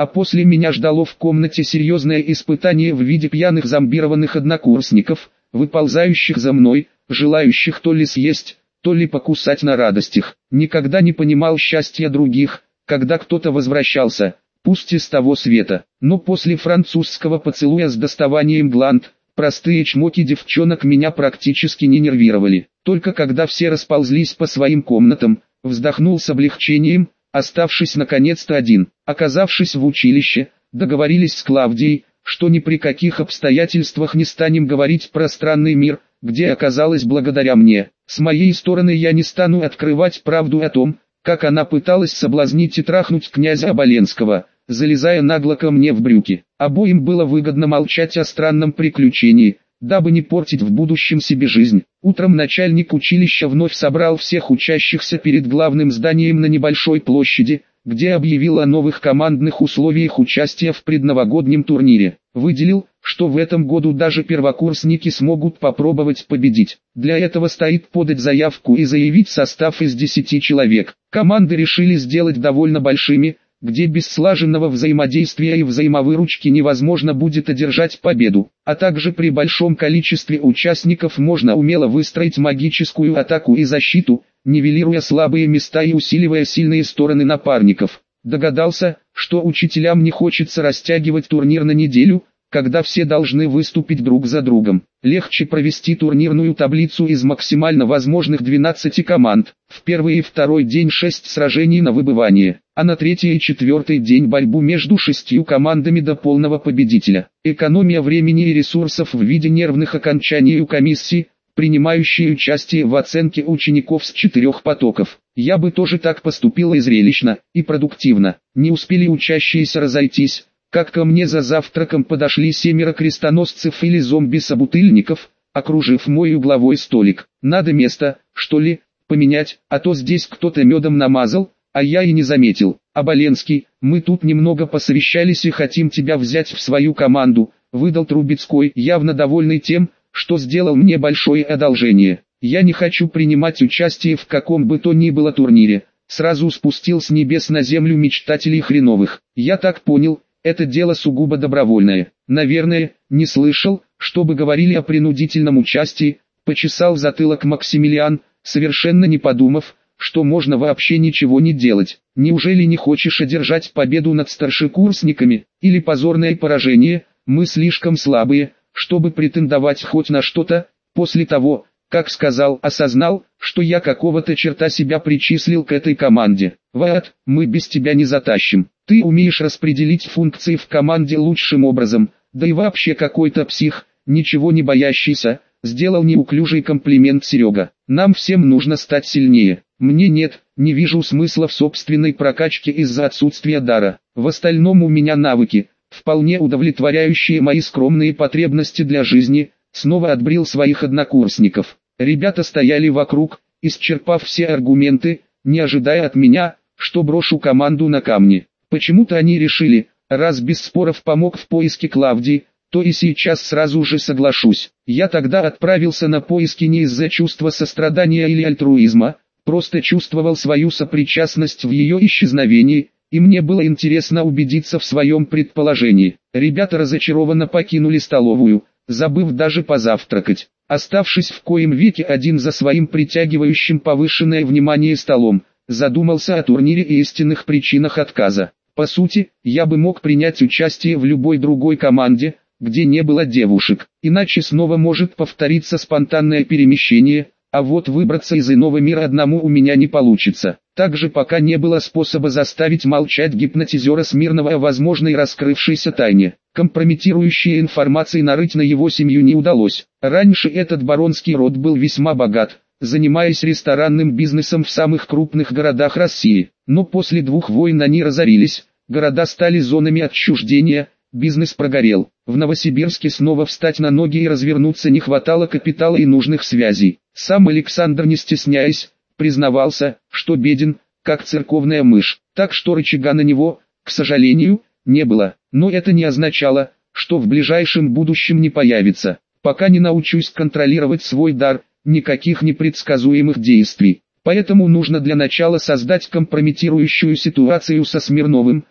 а после меня ждало в комнате серьезное испытание в виде пьяных зомбированных однокурсников, выползающих за мной, желающих то ли съесть, то ли покусать на радостях. Никогда не понимал счастья других, когда кто-то возвращался, пусть из того света. Но после французского поцелуя с доставанием гланд, простые чмоки девчонок меня практически не нервировали. Только когда все расползлись по своим комнатам, вздохнул с облегчением, оставшись наконец-то один. Оказавшись в училище, договорились с Клавдией, что ни при каких обстоятельствах не станем говорить про странный мир, где оказалось благодаря мне. С моей стороны я не стану открывать правду о том, как она пыталась соблазнить и трахнуть князя Оболенского, залезая нагло ко мне в брюки. Обоим было выгодно молчать о странном приключении, дабы не портить в будущем себе жизнь. Утром начальник училища вновь собрал всех учащихся перед главным зданием на небольшой площади, где объявил о новых командных условиях участия в предновогоднем турнире. Выделил, что в этом году даже первокурсники смогут попробовать победить. Для этого стоит подать заявку и заявить состав из 10 человек. Команды решили сделать довольно большими, где без слаженного взаимодействия и взаимовыручки невозможно будет одержать победу, а также при большом количестве участников можно умело выстроить магическую атаку и защиту, нивелируя слабые места и усиливая сильные стороны напарников. Догадался, что учителям не хочется растягивать турнир на неделю, когда все должны выступить друг за другом. Легче провести турнирную таблицу из максимально возможных 12 команд. В первый и второй день 6 сражений на выбывание, а на третий и четвертый день борьбу между 6 командами до полного победителя. Экономия времени и ресурсов в виде нервных окончаний у комиссии, принимающей участие в оценке учеников с 4 потоков. Я бы тоже так поступил и зрелищно, и продуктивно. Не успели учащиеся разойтись, как ко мне за завтраком подошли 7 крестоносцев или зомби-собутыльников, окружив мой угловой столик. Надо место, что ли, поменять, а то здесь кто-то медом намазал, а я и не заметил. Оболенский, мы тут немного посовещались и хотим тебя взять в свою команду, выдал Трубецкой, явно довольный тем, что сделал мне большое одолжение. Я не хочу принимать участие в каком бы то ни было турнире. Сразу спустил с небес на землю мечтателей хреновых. Я так понял, это дело сугубо добровольное. Наверное, не слышал, чтобы говорили о принудительном участии, почесал затылок Максимилиан, совершенно не подумав, что можно вообще ничего не делать. Неужели не хочешь одержать победу над старшекурсниками, или позорное поражение? Мы слишком слабые, чтобы претендовать хоть на что-то, после того, как осознал, что я какого-то черта себя причислил к этой команде. Ваат, мы без тебя не затащим. Ты умеешь распределить функции в команде лучшим образом, да и вообще какой-то псих, ничего не боящийся, сделал неуклюжий комплимент Серега. Нам всем нужно стать сильнее. Мне нет, не вижу смысла в собственной прокачке из-за отсутствия дара. В остальном у меня навыки, вполне удовлетворяющие мои скромные потребности для жизни. Снова отбрил своих однокурсников. Ребята стояли вокруг, исчерпав все аргументы, не ожидая от меня, что брошу команду на камни. Почему-то они решили, раз без споров помог в поиске Клавдии, то и сейчас сразу же соглашусь. Я тогда отправился на поиски не из-за чувства сострадания или альтруизма, просто чувствовал свою сопричастность в ее исчезновении, и мне было интересно убедиться в своем предположении. Ребята разочарованно покинули столовую, забыв даже позавтракать, оставшись в коем веке один за своим притягивающим повышенное внимание столом, задумался о турнире и истинных причинах отказа. По сути, я бы мог принять участие в любой другой команде, где не было девушек, иначе снова может повториться спонтанное перемещение, а вот выбраться из иного мира одному у меня не получится. Также пока не было способа заставить молчать гипнотизера Смирнова о возможной раскрывшейся тайне. Компрометирующей информации нарыть на его семью не удалось. Раньше этот баронский род был весьма богат, занимаясь ресторанным бизнесом в самых крупных городах России. Но после 2 войн они разорились, города стали зонами отчуждения, бизнес прогорел. В Новосибирске снова встать на ноги и развернуться не хватало капитала и нужных связей. Сам Александр, не стесняясь, признавался, что беден, как церковная мышь, так что рычага на него, к сожалению, не было. Но это не означало, что в ближайшем будущем не появится. Пока не научусь контролировать свой дар, никаких непредсказуемых действий. Поэтому нужно для начала создать компрометирующую ситуацию со Смирновым,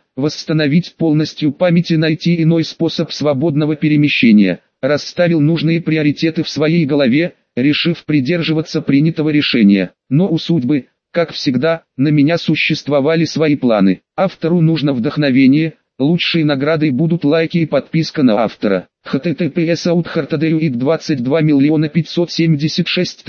восстановить полностью память и найти иной способ свободного перемещения. Расставил нужные приоритеты в своей голове, решив придерживаться принятого решения. Но у судьбы, как всегда, на меня существовали свои планы. Автору нужно вдохновение, лучшей наградой будут лайки и подписка на автора. https://outhartadeуик 22 576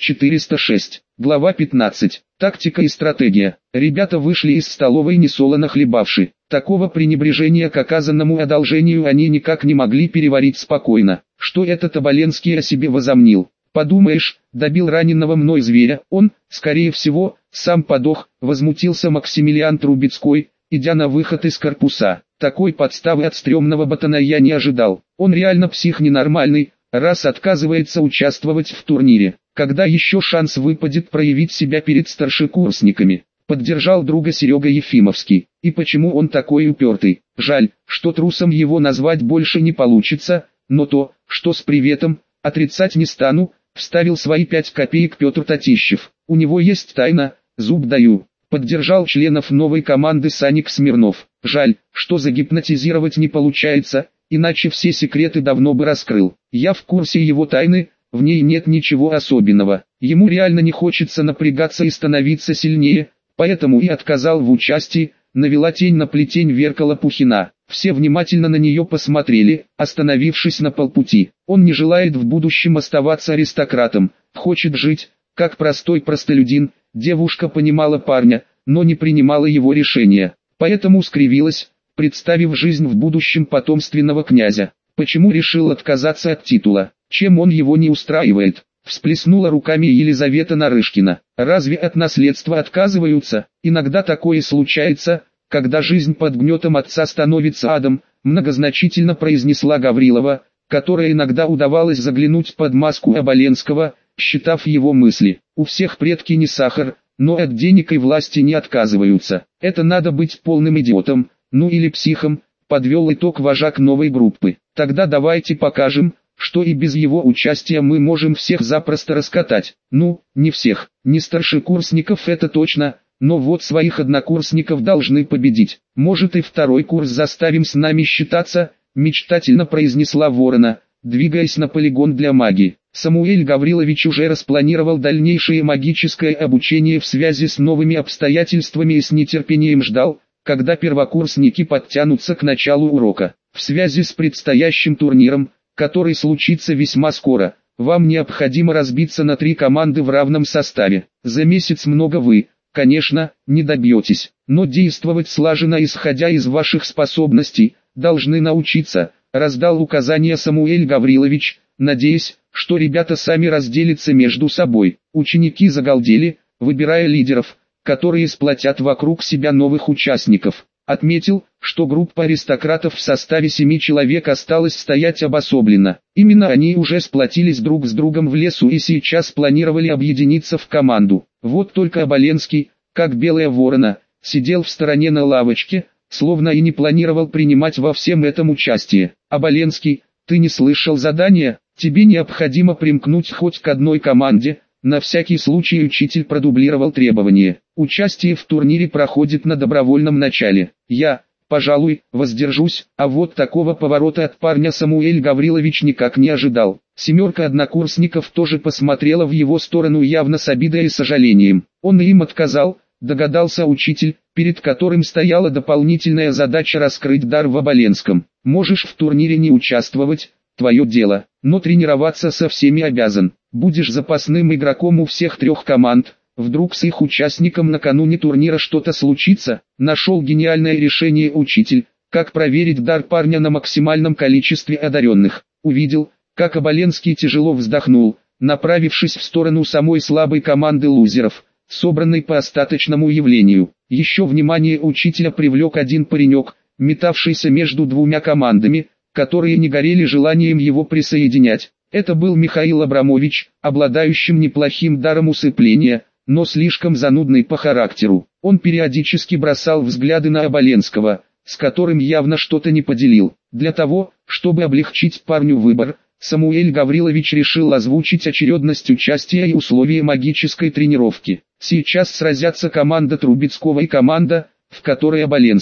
406. Глава 15. Тактика и стратегия. Ребята вышли из столовой несолоно хлебавши. Такого пренебрежения к оказанному одолжению они никак не могли переварить спокойно. Что этот Оболенский о себе возомнил? Подумаешь, добил раненого мной зверя, он, скорее всего, сам подох, возмутился Максимилиан Трубецкой, идя на выход из корпуса. Такой подставы от стрёмного ботана я не ожидал. Он реально псих ненормальный, раз отказывается участвовать в турнире. Когда еще шанс выпадет проявить себя перед старшекурсниками? Поддержал друга Серега Ефимовский. И почему он такой упертый? Жаль, что трусом его назвать больше не получится, но то, что с приветом, отрицать не стану, вставил свои 5 копеек Петр Татищев. У него есть тайна, зуб даю. Поддержал членов новой команды Саник Смирнов. Жаль, что загипнотизировать не получается, иначе все секреты давно бы раскрыл. Я в курсе его тайны, в ней нет ничего особенного. Ему реально не хочется напрягаться и становиться сильнее, поэтому и отказал в участии, навела тень на плетень Верка Лопухина. Все внимательно на нее посмотрели, остановившись на полпути. Он не желает в будущем оставаться аристократом, хочет жить, как простой простолюдин. Девушка понимала парня, но не принимала его решения, поэтому скривилась, представив жизнь в будущем потомственного князя. Почему решил отказаться от титула? Чем он его не устраивает? Всплеснула руками Елизавета Нарышкина. Разве от наследства отказываются? Иногда такое случается, когда жизнь под гнетом отца становится адом, многозначительно произнесла Гаврилова, которая иногда удавалось заглянуть под маску Оболенского, считав его мысли. У всех предки не сахар, но от денег и власти не отказываются. Это надо быть полным идиотом, ну или психом, подвел итог вожак новой группы. Тогда давайте покажем, что и без его участия мы можем всех запросто раскатать. Ну, не всех, не старшекурсников это точно, но вот своих однокурсников должны победить. Может и второй курс заставим с нами считаться, мечтательно произнесла Ворона, двигаясь на полигон для магии. Самуэль Гаврилович уже распланировал дальнейшее магическое обучение в связи с новыми обстоятельствами и с нетерпением ждал, когда первокурсники подтянутся к началу урока. В связи с предстоящим турниром, который случится весьма скоро, вам необходимо разбиться на 3 команды в равном составе. За месяц много вы, конечно, не добьетесь, но действовать слаженно исходя из ваших способностей, должны научиться, раздал указания Самуэль Гаврилович, надеясь, что ребята сами разделятся между собой. Ученики загалдели, выбирая лидеров, которые сплотят вокруг себя новых участников. Отметил, что группа аристократов в составе 7 человек осталась стоять обособленно. Именно они уже сплотились друг с другом в лесу и сейчас планировали объединиться в команду. Вот только Оболенский, как белая ворона, сидел в стороне на лавочке, словно и не планировал принимать во всем этом участие. Оболенский, ты не слышал задания? Тебе необходимо примкнуть хоть к одной команде. На всякий случай учитель продублировал требования. Участие в турнире проходит на добровольном начале. Я, пожалуй, воздержусь, а вот такого поворота от парня Самуэль Гаврилович никак не ожидал. 7 однокурсников тоже посмотрела в его сторону явно с обидой и сожалением. Он им отказал, догадался учитель, перед которым стояла дополнительная задача раскрыть дар в Оболенском. Можешь в турнире не участвовать, твое дело, но тренироваться со всеми обязан. Будешь запасным игроком у всех 3 команд. Вдруг с их участником накануне турнира что-то случится? Нашел гениальное решение учитель, как проверить дар парня на максимальном количестве одаренных. Увидел, как Оболенский тяжело вздохнул, направившись в сторону самой слабой команды лузеров, собранной по остаточному явлению. Еще внимание учителя привлек один паренек, метавшийся между 2 командами, которые не горели желанием его присоединять. Это был Михаил Абрамович, обладающим неплохим даром усыпления, но слишком занудный по характеру. Он периодически бросал взгляды на Оболенского, с которым явно что-то не поделил. Для того, чтобы облегчить парню выбор, Самуэль Гаврилович решил озвучить очередность участия и условия магической тренировки. Сейчас сразятся команда Трубецкого и команда, в которой Оболенский.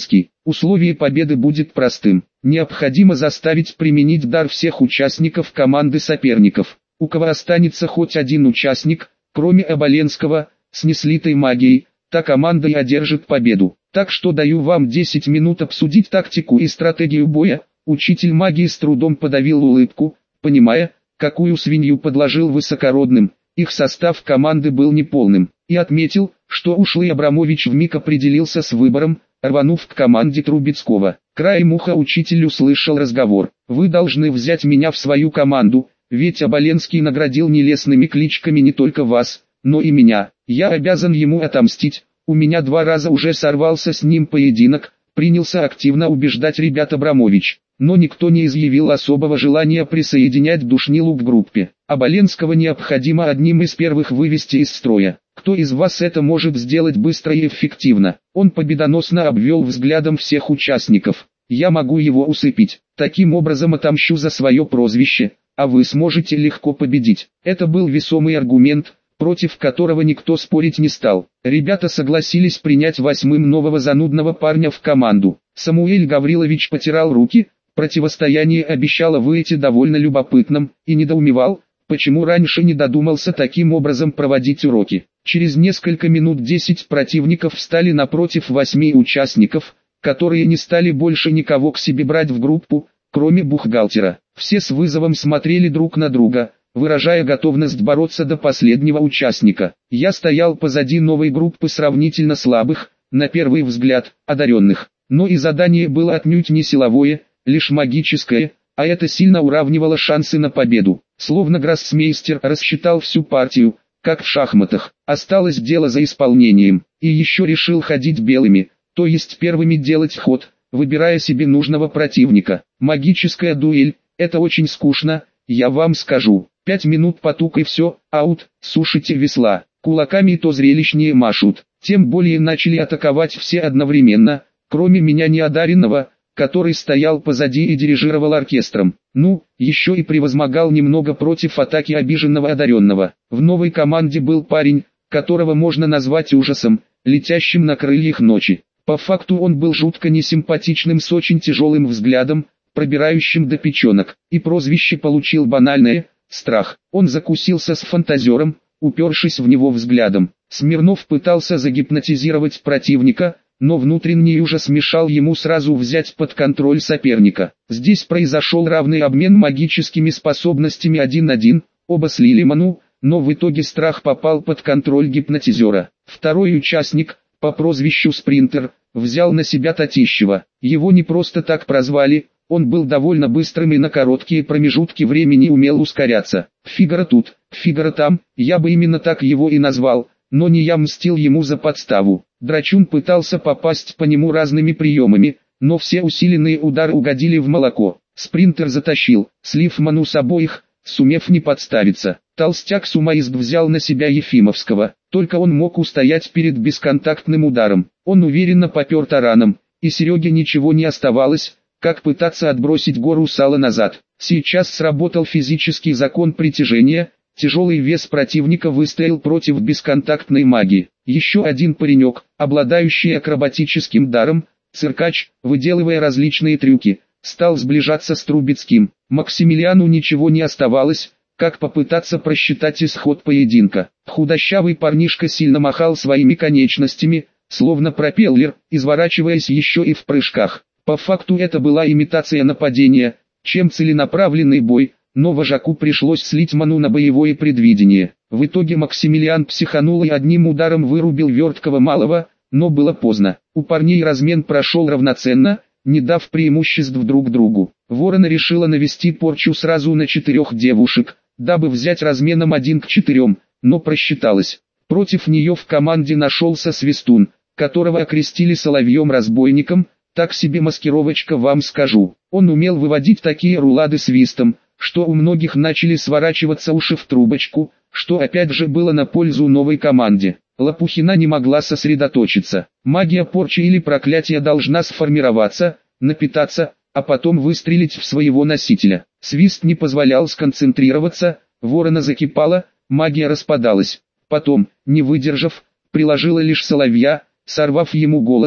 Условие победы будет простым. Необходимо заставить применить дар всех участников команды соперников. У кого останется хоть один участник, кроме Оболенского, с неслитой магией, та команда и одержит победу. Так что даю вам 10 минут обсудить тактику и стратегию боя. Учитель магии с трудом подавил улыбку, понимая, какую свинью подложил высокородным. Их состав команды был неполным, и отметил, что ушлый Абрамович вмиг определился с выбором, рванув к команде Трубецкого. Краем уха учитель услышал разговор. «Вы должны взять меня в свою команду, ведь Оболенский наградил нелестными кличками не только вас, но и меня. Я обязан ему отомстить, у меня 2 раза уже сорвался с ним поединок», принялся активно убеждать ребят Абрамович. Но никто не изъявил особого желания присоединять Душнилу к группе. Оболенского необходимо одним из первых вывести из строя. Кто из вас это может сделать быстро и эффективно? Он победоносно обвел взглядом всех участников. Я могу его усыпить. Таким образом отомщу за свое прозвище, а вы сможете легко победить. Это был весомый аргумент, против которого никто спорить не стал. Ребята согласились принять 8-м нового занудного парня в команду. Самуэль Гаврилович потирал руки. Противостояние обещало выйти довольно любопытным, и недоумевал, почему раньше не додумался таким образом проводить уроки. Через несколько минут 10 противников встали напротив 8 участников, которые не стали больше никого к себе брать в группу, кроме бухгалтера. Все с вызовом смотрели друг на друга, выражая готовность бороться до последнего участника. Я стоял позади новой группы сравнительно слабых, на первый взгляд, одаренных. Но и задание было отнюдь не силовое, лишь магическое, а это сильно уравнивало шансы на победу. Словно гроссмейстер рассчитал всю партию, как в шахматах. Осталось дело за исполнением. И еще решил ходить белыми, то есть первыми делать ход, выбирая себе нужного противника. Магическая дуэль – это очень скучно, я вам скажу. 5 минут потук и все, аут, сушите весла. Кулаками то зрелищнее машут. Тем более начали атаковать все одновременно, кроме меня неодаренного, который стоял позади и дирижировал оркестром. Ну, еще и превозмогал немного против атаки обиженного одаренного. В новой команде был парень, которого можно назвать ужасом, летящим на крыльях ночи. По факту он был жутко несимпатичным с очень тяжелым взглядом, пробирающим до печенок, и прозвище получил банальное – страх. Он закусился с фантазером, упершись в него взглядом. Смирнов пытался загипнотизировать противника, но внутренний ужас мешал ему сразу взять под контроль соперника. Здесь произошел равный обмен магическими способностями 1-1, оба слили ману, но в итоге страх попал под контроль гипнотизера. Второй участник, по прозвищу Спринтер, взял на себя Татищева. Его не просто так прозвали, он был довольно быстрым и на короткие промежутки времени умел ускоряться. Фигаро тут, Фигаро там, я бы именно так его и назвал, но не я мстил ему за подставу. Драчун пытался попасть по нему разными приемами, но все усиленные удары угодили в молоко. Спринтер затащил, слив ману с обоих, сумев не подставиться. Толстяк Сумаизд взял на себя Ефимовского, только он мог устоять перед бесконтактным ударом. Он уверенно попер тараном, и Сереге ничего не оставалось, как пытаться отбросить гору сала назад. Сейчас сработал физический закон притяжения. Тяжелый вес противника выстоял против бесконтактной магии. Еще один паренек, обладающий акробатическим даром, циркач, выделывая различные трюки, стал сближаться с Трубецким. Максимилиану ничего не оставалось, как попытаться просчитать исход поединка. Худощавый парнишка сильно махал своими конечностями, словно пропеллер, изворачиваясь еще и в прыжках. По факту это была имитация нападения, чем целенаправленный бой. Но вожаку пришлось слить ману на боевое предвидение. В итоге Максимилиан психанул и одним ударом вырубил верткого малого, но было поздно. У парней размен прошел равноценно, не дав преимуществ друг другу. Ворона решила навести порчу сразу на 4 девушек, дабы взять разменом 1 к 4, но просчиталась. Против нее в команде нашелся Свистун, которого окрестили Соловьем-разбойником, так себе маскировочка, вам скажу. Он умел выводить такие рулады свистом, что у многих начали сворачиваться уши в трубочку, что опять же было на пользу новой команде. Лопухина не могла сосредоточиться. Магия порчи или проклятия должна сформироваться, напитаться, а потом выстрелить в своего носителя. Свист не позволял сконцентрироваться, ворона закипала, магия распадалась. Потом, не выдержав, приложила лишь соловья, сорвав ему голос.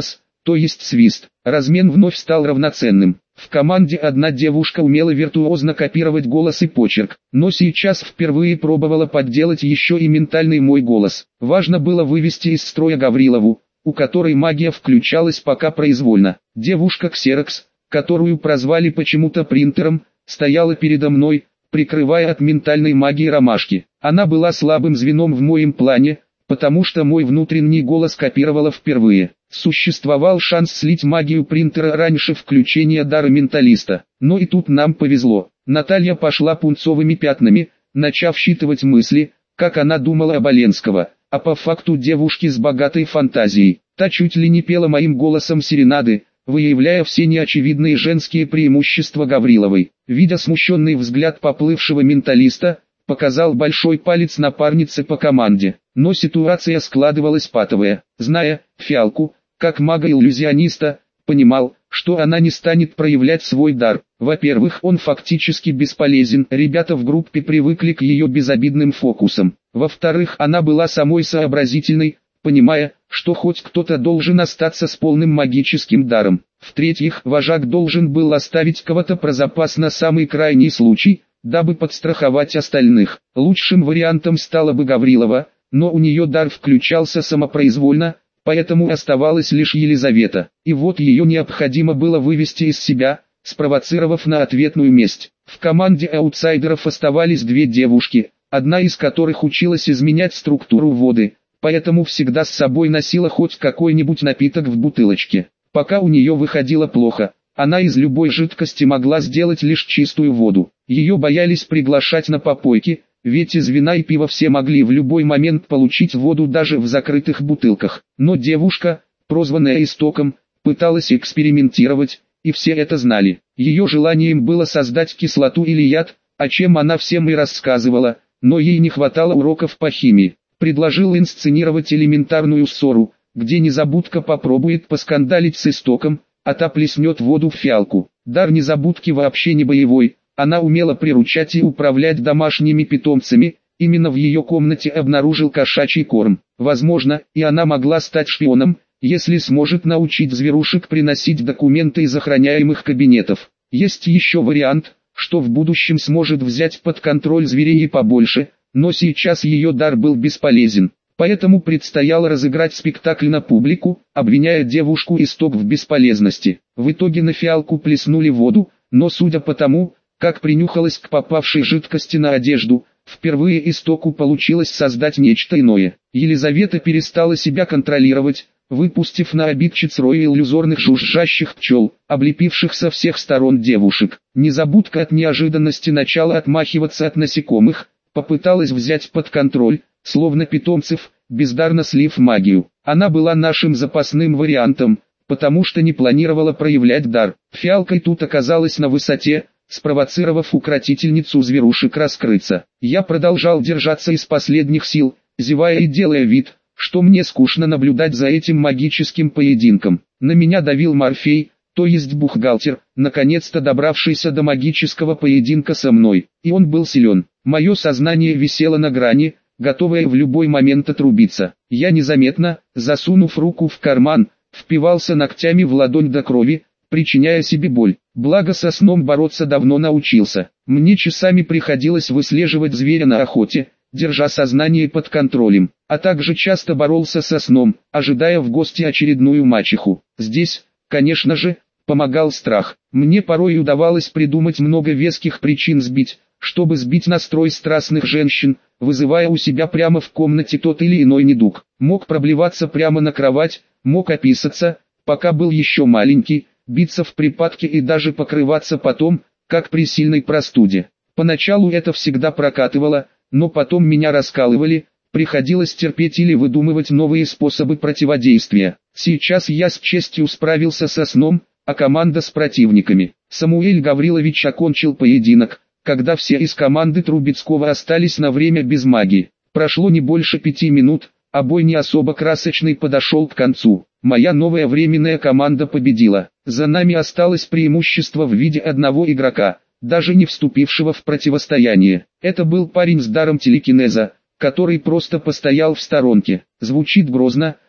то есть свист. Размен вновь стал равноценным. В команде одна девушка умела виртуозно копировать голос и почерк, но сейчас впервые пробовала подделать еще и ментальный мой голос. Важно было вывести из строя Гаврилову, у которой магия включалась пока произвольно. Девушка Ксерокс, которую прозвали почему-то принтером, стояла передо мной, прикрывая от ментальной магии ромашки. Она была слабым звеном в моем плане, потому что мой внутренний голос копировала впервые. Существовал шанс слить магию принтера раньше включения дара менталиста. Но и тут нам повезло. Наталья пошла пунцовыми пятнами, начав считывать мысли, как она думала об Оленского, а по факту девушки с богатой фантазией. Та чуть ли не пела моим голосом серенады, выявляя все неочевидные женские преимущества Гавриловой. Видя смущенный взгляд поплывшего менталиста, показал большой палец напарнице по команде. Но ситуация складывалась патовая. Зная Фиалку, как мага-иллюзиониста, понимал, что она не станет проявлять свой дар. Во-первых, он фактически бесполезен, ребята в группе привыкли к ее безобидным фокусам. Во-вторых, она была самой сообразительной, понимая, что хоть кто-то должен остаться с полным магическим даром. В-третьих, вожак должен был оставить кого-то про запас на самый крайний случай, дабы подстраховать остальных. Лучшим вариантом стала бы Гаврилова, но у нее дар включался самопроизвольно, поэтому оставалась лишь Елизавета. И вот ее необходимо было вывести из себя, спровоцировав на ответную месть. В команде аутсайдеров оставались две девушки, одна из которых училась изменять структуру воды, поэтому всегда с собой носила хоть какой-нибудь напиток в бутылочке. Пока у нее выходило плохо, она из любой жидкости могла сделать лишь чистую воду. Ее боялись приглашать на попойки, ведь из вина и пива все могли в любой момент получить воду даже в закрытых бутылках. Но девушка, прозванная Истоком, пыталась экспериментировать, и все это знали. Ее желанием было создать кислоту или яд, о чем она всем и рассказывала, но ей не хватало уроков по химии. Предложил инсценировать элементарную ссору, где Незабудка попробует поскандалить с Истоком, а та плеснет воду в фиалку. Дар Незабудки вообще не боевой, она умела приручать и управлять домашними питомцами, именно в ее комнате обнаружил кошачий корм. Возможно, и она могла стать шпионом, если сможет научить зверушек приносить документы из охраняемых кабинетов. Есть еще вариант, что в будущем сможет взять под контроль зверей и побольше, но сейчас ее дар был бесполезен. Поэтому предстояло разыграть спектакль на публику, обвиняя девушку Исток в бесполезности. В итоге на фиалку плеснули воду, но судя по тому, как принюхалась к попавшей жидкости на одежду, впервые Истоку получилось создать нечто иное. Елизавета перестала себя контролировать, выпустив на обидчиц рой иллюзорных жужжащих пчел, облепивших со всех сторон девушек. Незабудка от неожиданности начала отмахиваться от насекомых, попыталась взять под контроль, словно питомцев, бездарно слив магию. Она была нашим запасным вариантом, потому что не планировала проявлять дар. Фиалкой тут оказалась на высоте, спровоцировав укротительницу зверушек раскрыться. Я продолжал держаться из последних сил, зевая и делая вид, что мне скучно наблюдать за этим магическим поединком. На меня давил Морфей, то есть бухгалтер, наконец-то добравшийся до магического поединка со мной. И он был силен. Мое сознание висело на грани, готовое в любой момент отрубиться. Я незаметно, засунув руку в карман, впивался ногтями в ладонь до крови, причиняя себе боль. Благо со сном бороться давно научился. Мне часами приходилось выслеживать зверя на охоте, держа сознание под контролем, а также часто боролся со сном, ожидая в гости очередную мачеху. Здесь, конечно же, помогал страх. Мне порой удавалось придумать много веских причин чтобы сбить настрой страстных женщин, вызывая у себя прямо в комнате тот или иной недуг. Мог проблеваться прямо на кровать, мог описаться, пока был еще маленький, биться в припадке и даже покрываться потом, как при сильной простуде. Поначалу это всегда прокатывало, но потом меня раскалывали, приходилось терпеть или выдумывать новые способы противодействия. Сейчас я с честью справился со сном, а команда с противниками. Самуэль Гаврилович окончил поединок, когда все из команды Трубецкого остались на время без магии. Прошло не больше 5 минут, а бой не особо красочный подошел к концу. Моя новая временная команда победила. За нами осталось преимущество в виде одного игрока, даже не вступившего в противостояние. Это был парень с даром телекинеза, который просто постоял в сторонке. Звучит грозно,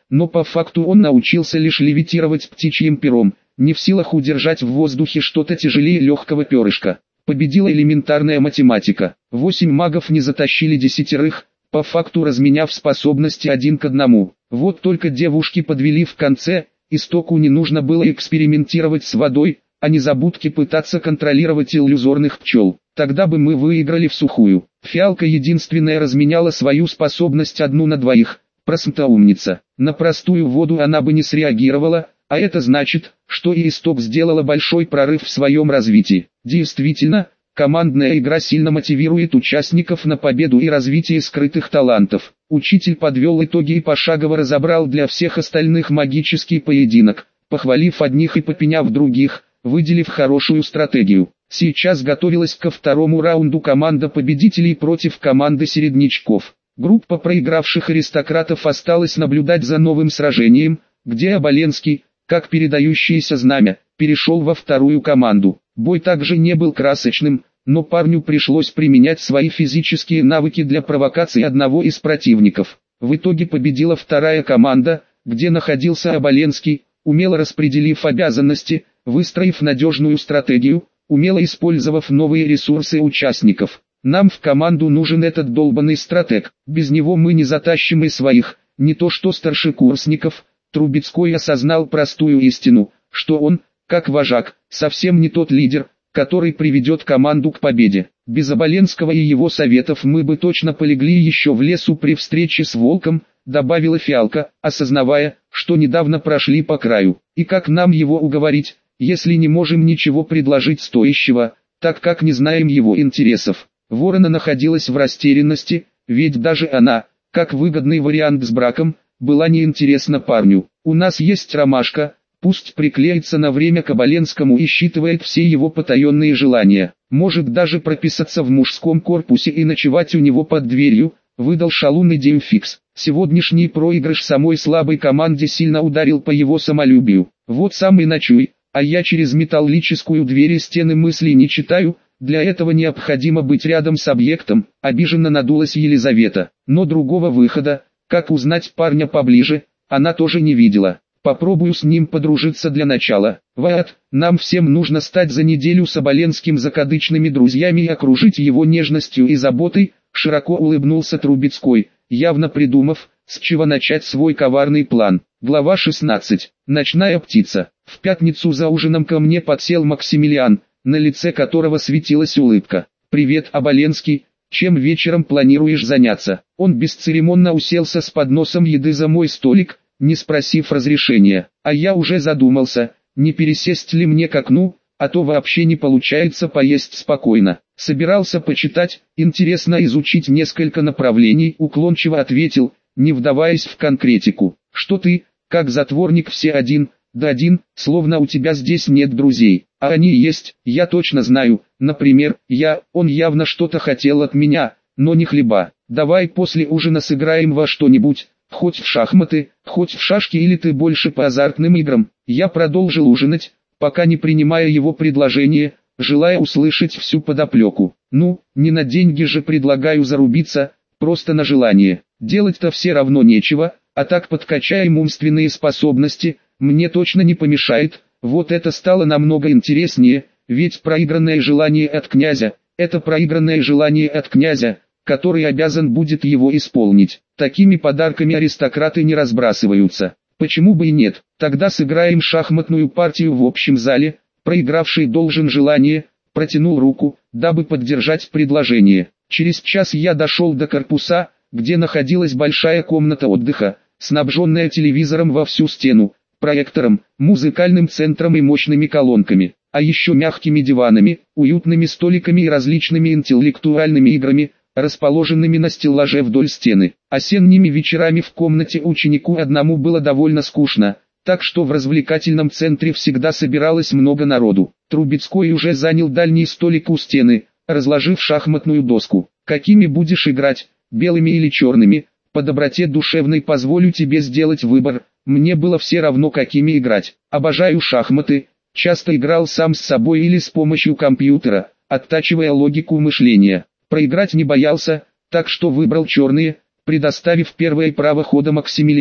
но по факту он научился лишь левитировать птичьим пером, не в силах удержать в воздухе что-то тяжелее легкого перышка. Победила элементарная математика. 8 магов не затащили 10, по факту разменяв способности 1 к 1. Вот только девушки подвели в конце, Истоку не нужно было экспериментировать с водой, а незабудки пытаться контролировать иллюзорных пчел. Тогда бы мы выиграли в сухую. Фиалка единственная разменяла свою способность 1 на 2. Просто умница. На простую воду она бы не среагировала, а это значит, что и Исток сделала большой прорыв в своем развитии. Действительно, командная игра сильно мотивирует участников на победу и развитие скрытых талантов. Учитель подвел итоги и пошагово разобрал для всех остальных магический поединок, похвалив одних и попеняв других, выделив хорошую стратегию. Сейчас готовилась ко второму раунду команда победителей против команды середнячков. Группа проигравших аристократов осталась наблюдать за новым сражением, где Оболенский, как передающееся знамя, перешел во вторую команду. Бой также не был красочным, но парню пришлось применять свои физические навыки для провокации одного из противников. В итоге победила вторая команда, где находился Оболенский, умело распределив обязанности, выстроив надежную стратегию, умело использовав новые ресурсы участников. Нам в команду нужен этот долбанный стратег, без него мы не затащим и своих, не то что старшекурсников. Трубецкой осознал простую истину, что он, как вожак, совсем не тот лидер, который приведет команду к победе. Без Оболенского и его советов мы бы точно полегли еще в лесу при встрече с волком, добавила Фиалка, осознавая, что недавно прошли по краю. И как нам его уговорить, если не можем ничего предложить стоящего, так как не знаем его интересов. Ворона находилась в растерянности, ведь даже она, как выгодный вариант с браком, была неинтересна парню. У нас есть ромашка, пусть приклеится на время к Оболенскому и считывает все его потаенные желания. Может даже прописаться в мужском корпусе и ночевать у него под дверью, выдал шалун идею Фикс. Сегодняшний проигрыш самой слабой команде сильно ударил по его самолюбию. Вот сам и ночуй, а я через металлическую дверь и стены мыслей не читаю. Для этого необходимо быть рядом с объектом, обиженно надулась Елизавета. Но другого выхода, как узнать парня поближе, она тоже не видела. Попробую с ним подружиться для начала. Вот, нам всем нужно стать за неделю с Оболенским закадычными друзьями и окружить его нежностью и заботой, широко улыбнулся Трубецкой, явно придумав, с чего начать свой коварный план. Глава 16. Ночная птица. В пятницу за ужином ко мне подсел Максимилиан, на лице которого светилась улыбка. «Привет, Оболенский, чем вечером планируешь заняться?» Он бесцеремонно уселся с подносом еды за мой столик, не спросив разрешения. А я уже задумался, не пересесть ли мне к окну, а то вообще не получается поесть спокойно. Собирался почитать, интересно изучить несколько направлений, уклончиво ответил, не вдаваясь в конкретику. Что ты, как затворник все один, да один, словно у тебя здесь нет друзей. А они есть, я точно знаю, например, он явно что-то хотел от меня, но не хлеба. Давай после ужина сыграем во что-нибудь, хоть в шахматы, хоть в шашки или ты больше по азартным играм. Я продолжил ужинать, пока не принимая его предложение, желая услышать всю подоплеку. Ну, не на деньги же предлагаю зарубиться, просто на желание. Делать-то все равно нечего, а так подкачаем умственные способности, мне точно не помешает. Вот это стало намного интереснее, ведь проигранное желание от князя, это проигранное желание от князя, который обязан будет его исполнить. Такими подарками аристократы не разбрасываются. Почему бы и нет? Тогда сыграем шахматную партию в общем зале, проигравший должен желание, протянул руку, дабы поддержать предложение. Через час я дошел до корпуса, где находилась большая комната отдыха, снабженная телевизором во всю стену, проектором, музыкальным центром и мощными колонками, а еще мягкими диванами, уютными столиками и различными интеллектуальными играми, расположенными на стеллаже вдоль стены. Осенними вечерами в комнате ученику одному было довольно скучно, так что в развлекательном центре всегда собиралось много народу. Трубецкой уже занял дальний столик у стены, разложив шахматную доску. «Какими будешь играть, белыми или черными? По доброте душевной позволю тебе сделать выбор». Мне было все равно, какими играть. Обожаю шахматы, часто играл сам с собой или с помощью компьютера, оттачивая логику мышления. Проиграть не боялся, так что выбрал черные, предоставив первое право хода Максимилиану.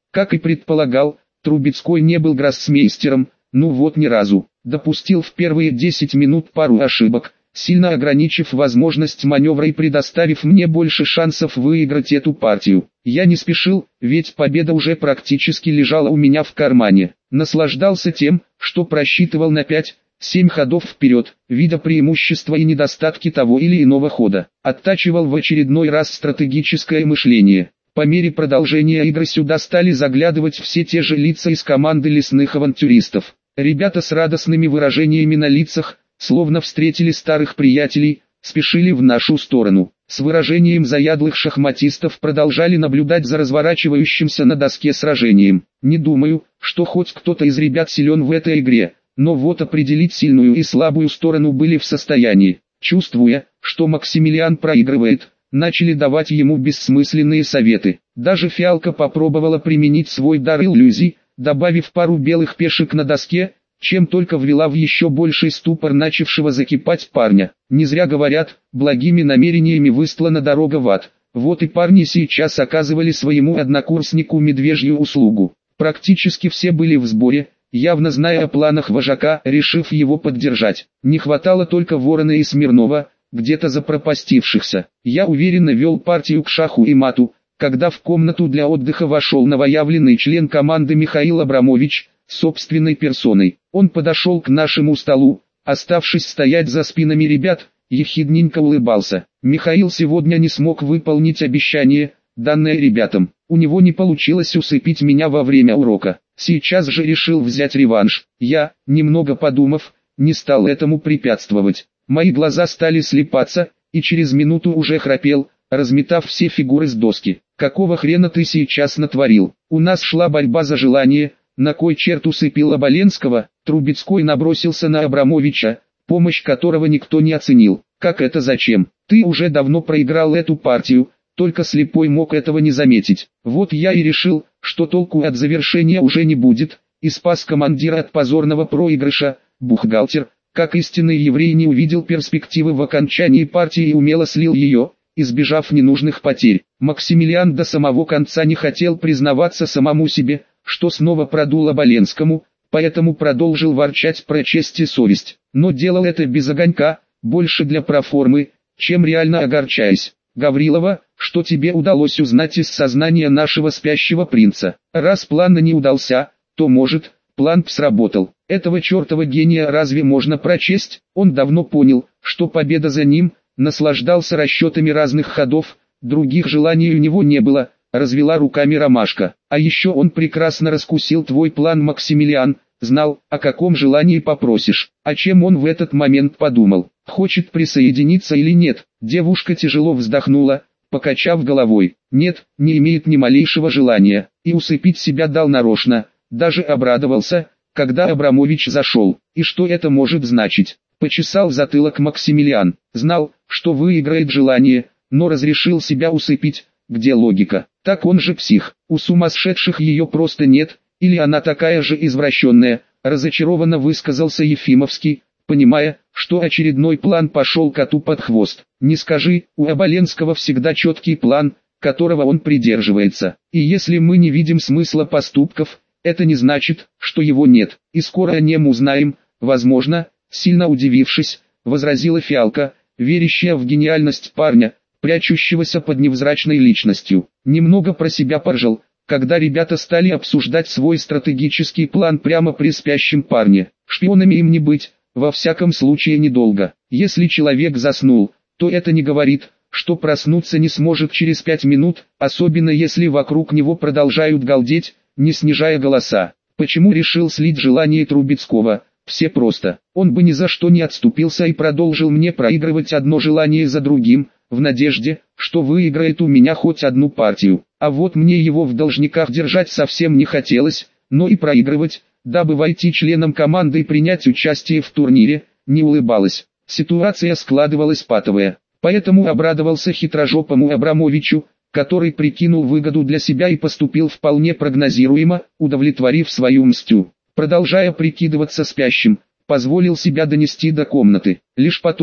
Как и предполагал, Трубецкой не был гроссмейстером, ну вот ни разу. Допустил в первые 10 минут пару ошибок, сильно ограничив возможность маневра и предоставив мне больше шансов выиграть эту партию. Я не спешил, ведь победа уже практически лежала у меня в кармане. Наслаждался тем, что просчитывал на 5-7 ходов вперед, видя преимущества и недостатки того или иного хода. Оттачивал в очередной раз стратегическое мышление. По мере продолжения игры сюда стали заглядывать все те же лица из команды лесных авантюристов. Ребята с радостными выражениями на лицах, словно встретили старых приятелей, спешили в нашу сторону. С выражением заядлых шахматистов продолжали наблюдать за разворачивающимся на доске сражением. Не думаю, что хоть кто-то из ребят силен в этой игре, но вот определить сильную и слабую сторону были в состоянии. Чувствуя, что Максимилиан проигрывает, начали давать ему бессмысленные советы. Даже Фиалка попробовала применить свой дар иллюзий, добавив пару белых пешек на доске, чем только ввела в еще больший ступор начавшего закипать парня. Не зря говорят, благими намерениями выстлана дорога в ад. Вот и парни сейчас оказывали своему однокурснику медвежью услугу. Практически все были в сборе, явно зная о планах вожака, решив его поддержать. Не хватало только Ворона и Смирнова, где-то запропастившихся. Я уверенно вел партию к шаху и мату, когда в комнату для отдыха вошел новоявленный член команды Михаил Абрамович, собственной персоной. Он подошел к нашему столу, оставшись стоять за спинами ребят, ехидненько улыбался. Михаил сегодня не смог выполнить обещание, данное ребятам. У него не получилось усыпить меня во время урока. Сейчас же решил взять реванш. Я, немного подумав, не стал этому препятствовать. Мои глаза стали слипаться, и через минуту уже храпел, разметав все фигуры с доски. «Какого хрена ты сейчас натворил? У нас шла борьба за желание, на кой черт усыпил Оболенского?» Трубецкой набросился на Абрамовича, помощь которого никто не оценил. «Как это зачем? Ты уже давно проиграл эту партию, только слепой мог этого не заметить. Вот я и решил, что толку от завершения уже не будет, и спас командира от позорного проигрыша». Бухгалтер, как истинный еврей, не увидел перспективы в окончании партии и умело слил ее, избежав ненужных потерь. Максимилиан до самого конца не хотел признаваться самому себе, что снова продул Оболенскому, поэтому продолжил ворчать про честь и совесть. Но делал это без огонька, больше для проформы, чем реально огорчаясь. «Гаврилова, что тебе удалось узнать из сознания нашего спящего принца? Раз план не удался, то может, план сработал. Этого чертова гения разве можно прочесть?» Он давно понял, что победа за ним, наслаждался расчетами разных ходов, других желаний у него не было, развела руками Ромашка. «А еще он прекрасно раскусил твой план, Максимилиан, знал, о каком желании попросишь». О чем он в этот момент подумал? Хочет присоединиться или нет? Девушка тяжело вздохнула, покачав головой. Нет, не имеет ни малейшего желания, и усыпить себя дал нарочно. Даже обрадовался, когда Абрамович зашел. И что это может значить? Почесал затылок Максимилиан. Знал, что выиграет желание, но разрешил себя усыпить. Где логика? Так он же псих. У сумасшедших ее просто нет, или она такая же извращенная, разочарованно высказался Ефимовский, понимая, что очередной план пошел коту под хвост. Не скажи, у Оболенского всегда четкий план, которого он придерживается. И если мы не видим смысла поступков, это не значит, что его нет. И скоро о нем узнаем, возможно, сильно удивившись, возразила Фиалка, верящая в гениальность парня, прячущегося под невзрачной личностью. Немного про себя поржал, когда ребята стали обсуждать свой стратегический план прямо при спящем парне. Шпионами им не быть, во всяком случае недолго. Если человек заснул, то это не говорит, что проснуться не сможет через 5 минут, особенно если вокруг него продолжают галдеть, не снижая голоса. Почему решил слить желание Трубецкого? Все просто. Он бы ни за что не отступился и продолжил мне проигрывать одно желание за другим, в надежде, что выиграет у меня хоть одну партию. А вот мне его в должниках держать совсем не хотелось, но и проигрывать, дабы войти членом команды и принять участие в турнире, не улыбалось. Ситуация складывалась патовая. Поэтому обрадовался хитрожопому Абрамовичу, который прикинул выгоду для себя и поступил вполне прогнозируемо, удовлетворив свою мстью. Продолжая прикидываться спящим, позволил себя донести до комнаты. Лишь потом,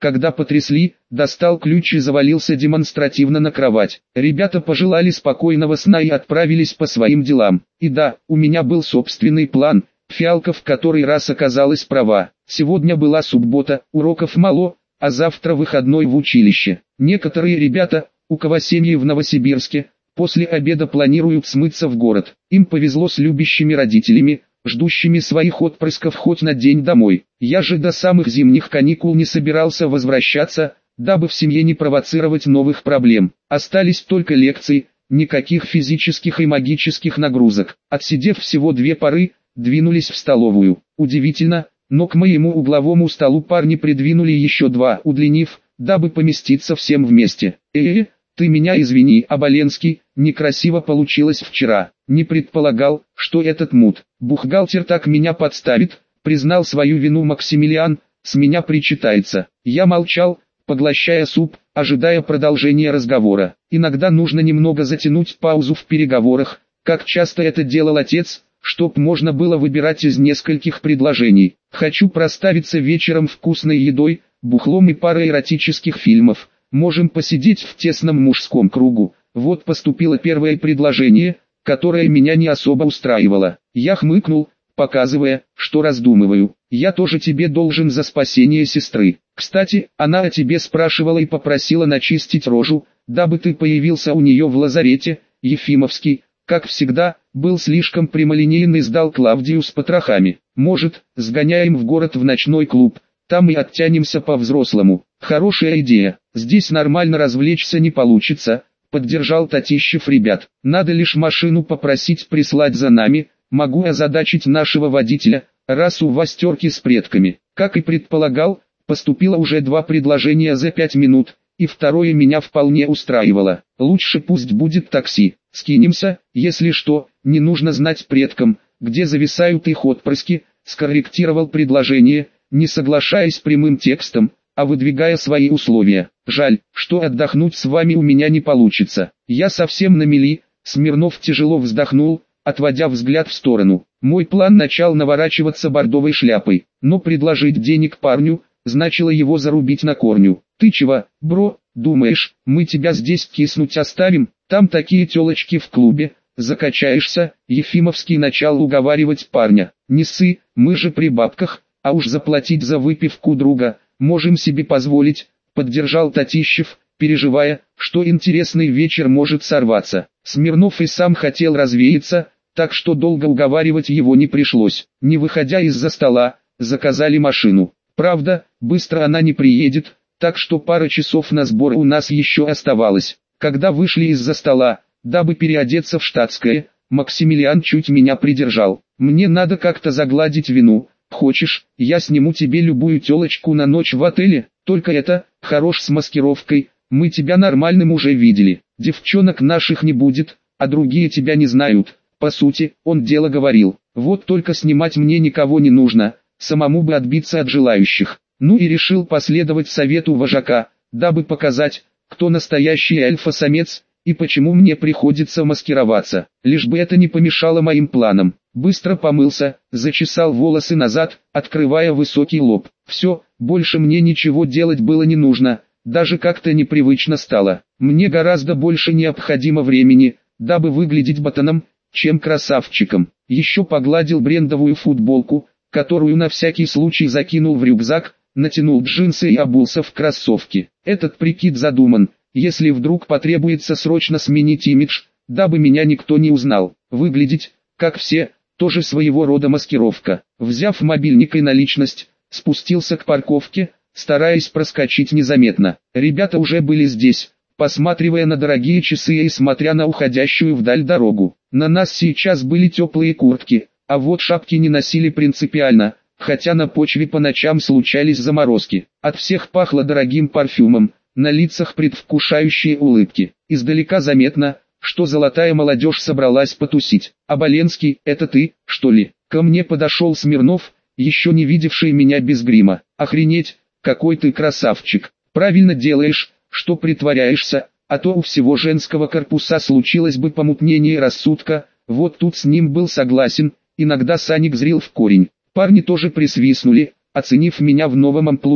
Когда потрясли, достал ключ и завалился демонстративно на кровать. Ребята пожелали спокойного сна и отправились по своим делам. И да, у меня был собственный план. Фиалка в который раз оказалась права. Сегодня была суббота, уроков мало, а завтра выходной в училище. Некоторые ребята, у кого семьи в Новосибирске, после обеда планируют смыться в город. Им повезло с любящими родителями, ждущими своих отпрысков хоть на день домой. Я же до самых зимних каникул не собирался возвращаться, дабы в семье не провоцировать новых проблем. Остались только лекции, никаких физических и магических нагрузок. Отсидев всего 2 пары, двинулись в столовую. Удивительно, но к моему угловому столу парни придвинули еще 2, удлинив, дабы поместиться всем вместе. Ты меня извини, Оболенский, некрасиво получилось вчера. Не предполагал, что этот бухгалтер так меня подставит, признал свою вину Максимилиан, с меня причитается. Я молчал, поглощая суп, ожидая продолжения разговора. Иногда нужно немного затянуть паузу в переговорах, как часто это делал отец, чтоб можно было выбирать из нескольких предложений. Хочу проставиться вечером вкусной едой, бухлом и парой эротических фильмов. Можем посидеть в тесном мужском кругу. Вот поступило первое предложение, которое меня не особо устраивало. Я хмыкнул, показывая, что раздумываю. Я тоже тебе должен за спасение сестры. Кстати, она о тебе спрашивала и попросила начистить рожу, дабы ты появился у нее в лазарете. Ефимовский, как всегда, был слишком прямолинейен и сдал Клавдию с потрохами. Может, сгоняем в город в ночной клуб, там и оттянемся по-взрослому. Хорошая идея, здесь нормально развлечься не получится, поддержал Татищев ребят. Надо лишь машину попросить прислать за нами, могу озадачить нашего водителя, раз у вас терки с предками. Как и предполагал, поступило уже 2 предложения за 5 минут, и второе меня вполне устраивало. Лучше пусть будет такси, скинемся, если что, не нужно знать предкам, где зависают их отпрыски, скорректировал предложение, не соглашаясь прямым текстом, а выдвигая свои условия. Жаль, что отдохнуть с вами у меня не получится. Я совсем на мели. Смирнов тяжело вздохнул, отводя взгляд в сторону. Мой план начал наворачиваться бордовой шляпой, но предложить денег парню, значило его зарубить на корню. Ты чего, бро, думаешь, мы тебя здесь киснуть оставим? Там такие телочки в клубе, закачаешься. Ефимовский начал уговаривать парня. Не ссы, мы же при бабках, а уж заплатить за выпивку друга можем себе позволить, поддержал Татищев, переживая, что интересный вечер может сорваться. Смирнов и сам хотел развеяться, так что долго уговаривать его не пришлось. Не выходя из-за стола, заказали машину. Правда, быстро она не приедет, так что пара часов на сбор у нас еще оставалось. Когда вышли из-за стола, дабы переодеться в штатское, Максимилиан чуть меня придержал. Мне надо как-то загладить вину. Хочешь, я сниму тебе любую телочку на ночь в отеле, только это, хорош с маскировкой, мы тебя нормальным уже видели. Девчонок наших не будет, а другие тебя не знают. По сути, он дело говорил. Вот только снимать мне никого не нужно, самому бы отбиться от желающих. Ну и решил последовать совету вожака, дабы показать, кто настоящий альфа-самец, и почему мне приходится маскироваться, лишь бы это не помешало моим планам. Быстро помылся, зачесал волосы назад, открывая высокий лоб. Все, больше мне ничего делать было не нужно, даже как-то непривычно стало. Мне гораздо больше необходимо времени, дабы выглядеть ботаном, чем красавчиком. Еще погладил брендовую футболку, которую на всякий случай закинул в рюкзак, натянул джинсы и обулся в кроссовки. Этот прикид задуман, если вдруг потребуется срочно сменить имидж, дабы меня никто не узнал. Выглядеть, как все, тоже своего рода маскировка. Взяв мобильник и наличность, спустился к парковке, стараясь проскочить незаметно. Ребята уже были здесь, посматривая на дорогие часы и смотря на уходящую вдаль дорогу. На нас сейчас были теплые куртки, а вот шапки не носили принципиально, хотя на почве по ночам случались заморозки. От всех пахло дорогим парфюмом, на лицах предвкушающие улыбки. Издалека заметно, что золотая молодежь собралась потусить. Оболенский, это ты, что ли? Ко мне подошел Смирнов, еще не видевший меня без грима. Охренеть, какой ты красавчик. Правильно делаешь, что притворяешься, а то у всего женского корпуса случилось бы помутнение рассудка. Вот тут с ним был согласен, иногда Саник зрел в корень. Парни тоже присвистнули, оценив меня в новом амплуа.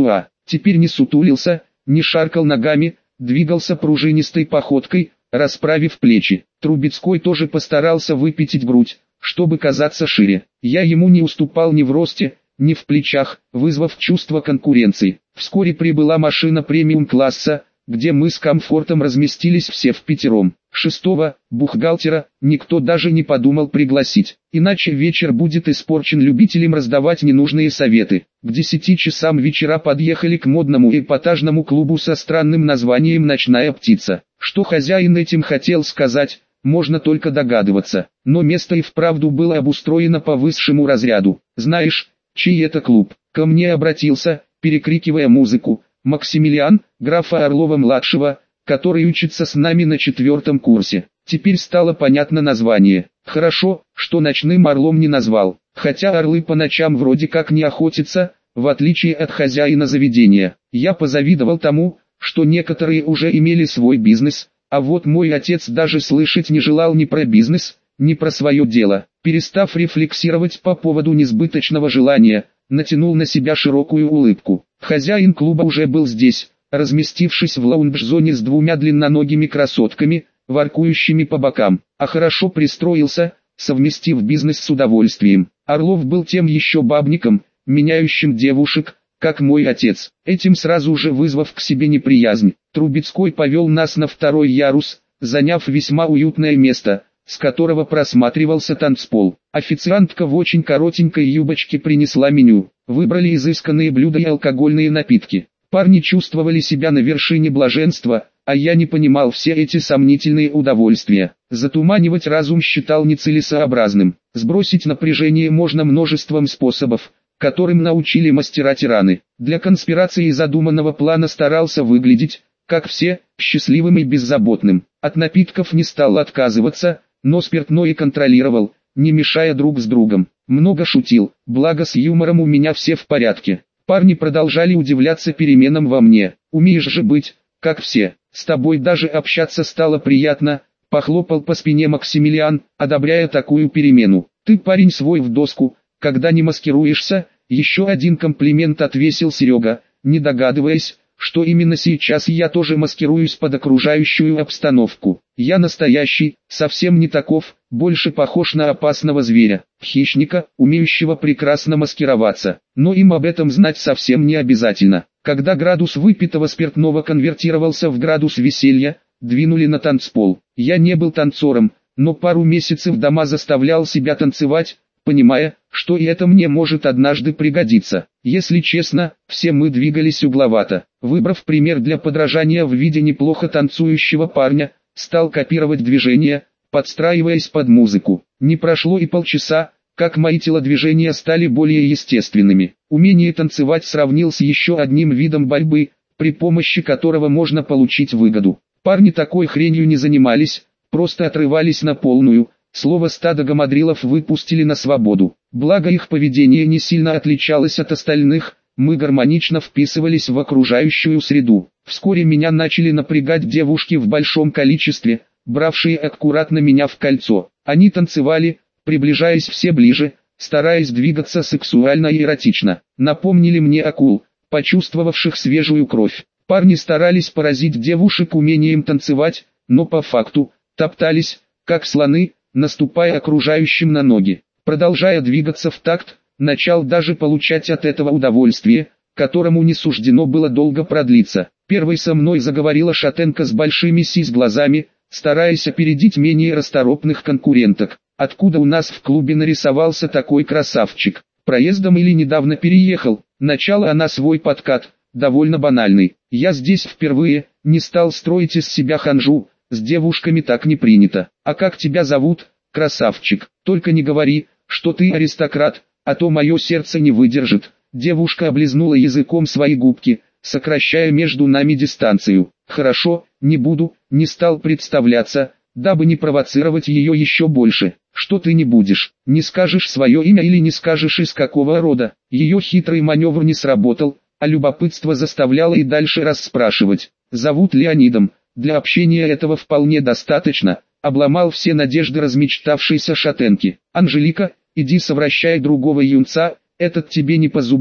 теперь не сутулился, не шаркал ногами, двигался пружинистой походкой, расправив плечи. Трубецкой тоже постарался выпятить грудь, чтобы казаться шире. Я ему не уступал ни в росте, ни в плечах, вызвав чувство конкуренции. Вскоре прибыла машина премиум-класса, где мы с комфортом разместились все впятером. Шестого, бухгалтера, никто даже не подумал пригласить, иначе вечер будет испорчен любителям раздавать ненужные советы. К 10 часам вечера подъехали к модному эпатажному клубу со странным названием «Ночная птица». Что хозяин этим хотел сказать, можно только догадываться, но место и вправду было обустроено по высшему разряду. «Знаешь, чей это клуб?» Ко мне обратился, перекрикивая музыку, Максимилиан, графа Орлова-младшего, который учится с нами на 4 курсе. Теперь стало понятно название. Хорошо, что ночным орлом не назвал, хотя орлы по ночам вроде как не охотятся, в отличие от хозяина заведения. Я позавидовал тому, что некоторые уже имели свой бизнес, а вот мой отец даже слышать не желал ни про бизнес, ни про свое дело. Перестав рефлексировать по поводу несбыточного желания, натянул на себя широкую улыбку. Хозяин клуба уже был здесь, разместившись в лаунж-зоне с 2 длинноногими красотками, воркующими по бокам, а хорошо пристроился, совместив бизнес с удовольствием. Орлов был тем еще бабником, меняющим девушек, как мой отец, этим сразу же вызвав к себе неприязнь. Трубецкой повел нас на 2-й ярус, заняв весьма уютное место, с которого просматривался танцпол. Официантка в очень коротенькой юбочке принесла меню. Выбрали изысканные блюда и алкогольные напитки. Парни чувствовали себя на вершине блаженства, а я не понимал все эти сомнительные удовольствия. Затуманивать разум считал нецелесообразным. Сбросить напряжение можно множеством способов, которым научили мастера-тираны. Для конспирации задуманного плана старался выглядеть, как все, счастливым и беззаботным. От напитков не стал отказываться, но спиртное контролировал, не мешая друг с другом. Много шутил, благо с юмором у меня все в порядке. Парни продолжали удивляться переменам во мне. Умеешь же быть, как все. С тобой даже общаться стало приятно, похлопал по спине Максимилиан, одобряя такую перемену. Ты парень свой в доску, когда не маскируешься, еще один комплимент отвесил Серега, не догадываясь, что именно сейчас я тоже маскируюсь под окружающую обстановку. Я настоящий, совсем не таков, больше похож на опасного зверя, хищника, умеющего прекрасно маскироваться. Но им об этом знать совсем не обязательно. Когда градус выпитого спиртного конвертировался в градус веселья, двинули на танцпол. Я не был танцором, но пару месяцев дома заставлял себя танцевать, понимая, что и это мне может однажды пригодиться. Если честно, все мы двигались угловато. Выбрав пример для подражания в виде неплохо танцующего парня, стал копировать движения, подстраиваясь под музыку. Не прошло и полчаса, как мои телодвижения стали более естественными. Умение танцевать сравнил с еще одним видом борьбы, при помощи которого можно получить выгоду. Парни такой хренью не занимались, просто отрывались на полную. Слово «стадо гамадрилов» выпустили на свободу. Благо их поведение не сильно отличалось от остальных, мы гармонично вписывались в окружающую среду. Вскоре меня начали напрягать девушки в большом количестве, бравшие аккуратно меня в кольцо. Они танцевали, приближаясь все ближе, стараясь двигаться сексуально и эротично. Напомнили мне акул, почувствовавших свежую кровь. Парни старались поразить девушек умением танцевать, но по факту, топтались, как слоны, наступая окружающим на ноги. Продолжая двигаться в такт, начал даже получать от этого удовольствие, которому не суждено было долго продлиться. Первой со мной заговорила шатенка с большими сис-глазами, стараясь опередить менее расторопных конкуренток. Откуда у нас в клубе нарисовался такой красавчик? Проездом или недавно переехал? Начала она свой подкат, довольно банальный. Я здесь впервые, не стал строить из себя ханжу, с девушками так не принято. А как тебя зовут, красавчик? Только не говори, что ты аристократ, а то мое сердце не выдержит. Девушка облизнула языком свои губки, сокращая между нами дистанцию. Хорошо, не буду, не стал представляться, дабы не провоцировать ее еще больше. Что ты не будешь? Не скажешь свое имя или не скажешь из какого рода? Ее хитрый маневр не сработал, а любопытство заставляло и дальше расспрашивать. Зовут Леонидом. Для общения этого вполне достаточно, обломал все надежды размечтавшейся шатенки. Анжелика, иди совращай другого юнца, этот тебе не по зубам,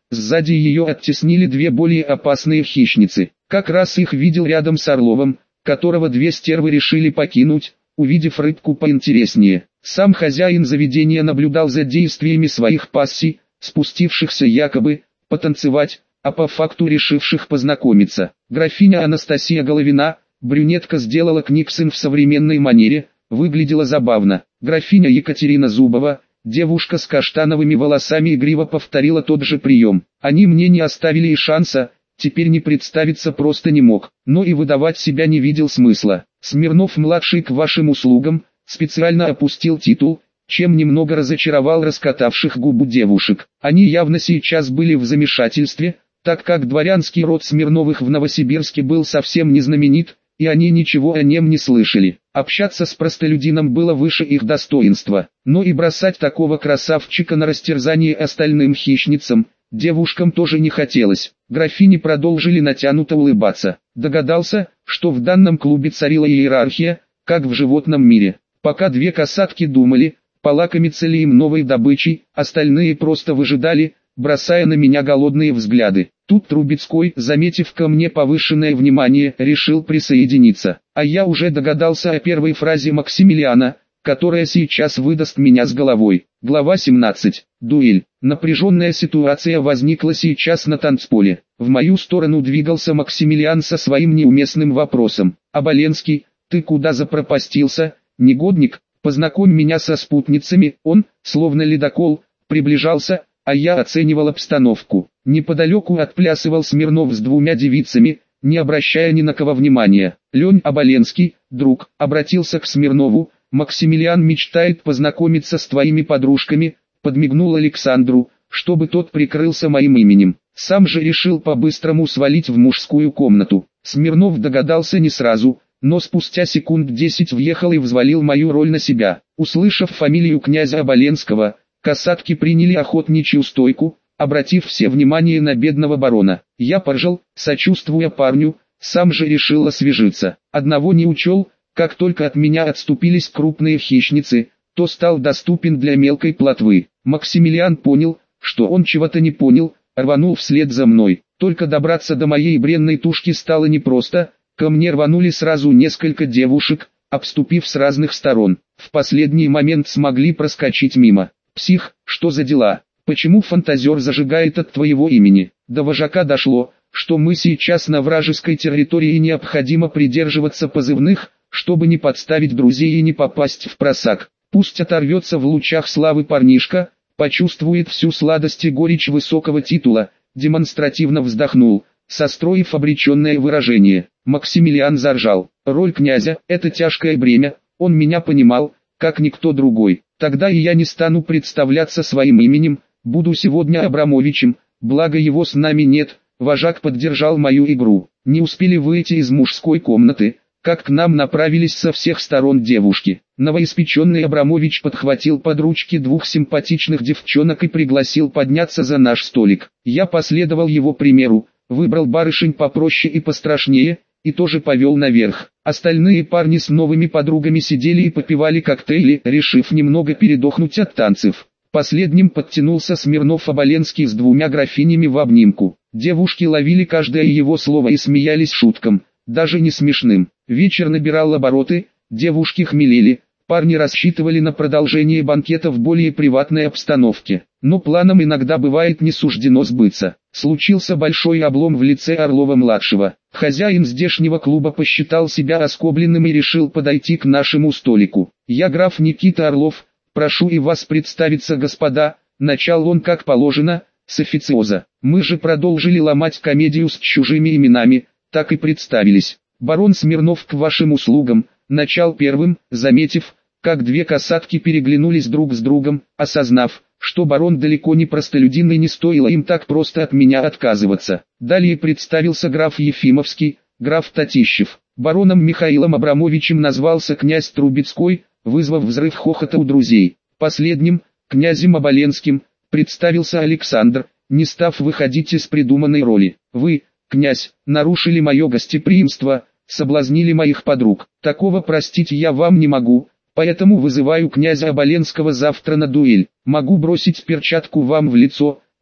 сзади ее оттеснили две более опасные хищницы. Как раз их видел рядом с Орловым, которого две стервы решили покинуть, увидев рыбку поинтереснее. Сам хозяин заведения наблюдал за действиями своих пассий, спустившихся якобы потанцевать, а по факту решивших познакомиться. Графиня Анастасия Головина, брюнетка, сделала книксон в современной манере, выглядела забавно. Графиня Екатерина Зубова, девушка с каштановыми волосами, игриво повторила тот же прием. Они мне не оставили и шанса, теперь не представиться просто не мог, но и выдавать себя не видел смысла. Смирнов-младший к вашим услугам, специально опустил титул, чем немного разочаровал раскатавших губу девушек. Они явно сейчас были в замешательстве, так как дворянский род Смирновых в Новосибирске был совсем не знаменит, и они ничего о нем не слышали. Общаться с простолюдином было выше их достоинства, но и бросать такого красавчика на растерзание остальным хищницам девушкам тоже не хотелось. Графини продолжили натянуто улыбаться. Догадался, что в данном клубе царила иерархия, как в животном мире. Пока две касатки думали, полакомиться ли им новой добычей, остальные просто выжидали, бросая на меня голодные взгляды. Тут Трубецкой, заметив ко мне повышенное внимание, решил присоединиться. А я уже догадался о первой фразе Максимилиана, которая сейчас выдаст меня с головой. Глава 17. Дуэль. Напряженная ситуация возникла сейчас на танцполе. В мою сторону двигался Максимилиан со своим неуместным вопросом. «Оболенский, ты куда запропастился, негодник? Познакомь меня со спутницами». Он, словно ледокол, приближался, а я оценивал обстановку. Неподалеку отплясывал Смирнов с двумя девицами, не обращая ни на кого внимания. «Лень Оболенский, друг», обратился к Смирнову, «Максимилиан мечтает познакомиться с твоими подружками», подмигнул Александру, чтобы тот прикрылся моим именем. Сам же решил по-быстрому свалить в мужскую комнату. Смирнов догадался не сразу, но спустя секунд 10 въехал и взвалил мою роль на себя. Услышав фамилию князя Оболенского, касатки приняли охотничью стойку, обратив все внимание на бедного барона. Я поржал, сочувствуя парню, сам же решил освежиться. Одного не учел, как только от меня отступились крупные хищницы, то стал доступен для мелкой плотвы. Максимилиан понял, что он чего-то не понял, рванул вслед за мной. Только добраться до моей бренной тушки стало непросто, ко мне рванули сразу несколько девушек, обступив с разных сторон. В последний момент смогли проскочить мимо. «Псих, что за дела? Почему фантазер зажигает от твоего имени?» До вожака дошло, что мы сейчас на вражеской территории и необходимо придерживаться позывных, чтобы не подставить друзей и не попасть в просак. Пусть оторвется в лучах славы парнишка, почувствует всю сладость и горечь высокого титула, демонстративно вздохнул, состроив обреченное выражение. Максимилиан заржал. Роль князя – это тяжкое бремя, он меня понимал, как никто другой. Тогда и я не стану представляться своим именем, буду сегодня Абрамовичем, благо его с нами нет. Вожак поддержал мою игру. Не успели выйти из мужской комнаты, как к нам направились со всех сторон девушки. Новоиспеченный Абрамович подхватил под ручки двух симпатичных девчонок и пригласил подняться за наш столик. Я последовал его примеру, выбрал барышень попроще и пострашнее, и тоже повел наверх. Остальные парни с новыми подругами сидели и попивали коктейли, решив немного передохнуть от танцев. Последним подтянулся Смирнов-Оболенский с двумя графинями в обнимку. Девушки ловили каждое его слово и смеялись шуткам, даже не смешным. Вечер набирал обороты, девушки хмелели, парни рассчитывали на продолжение банкета в более приватной обстановке. Но планам иногда бывает не суждено сбыться. Случился большой облом в лице Орлова-младшего. Хозяин здешнего клуба посчитал себя оскобленным и решил подойти к нашему столику. «Я граф Никита Орлов, прошу и вас представиться, господа», начал он как положено, с официоза. Мы же продолжили ломать комедию с чужими именами, так и представились. «Барон Смирнов к вашим услугам», начал первым, заметив, как две касатки переглянулись друг с другом, осознав, что барон далеко не простолюдин и не стоило им так просто от меня отказываться. Далее представился граф Ефимовский, граф Татищев. Бароном Михаилом Абрамовичем назвался князь Трубецкой, вызвав взрыв хохота у друзей. Последним, князем Оболенским, представился Александр, не став выходить из придуманной роли. «Вы, князь, нарушили мое гостеприимство, соблазнили моих подруг. Такого простить я вам не могу, поэтому вызываю князя Оболенского завтра на дуэль. Могу бросить перчатку вам в лицо,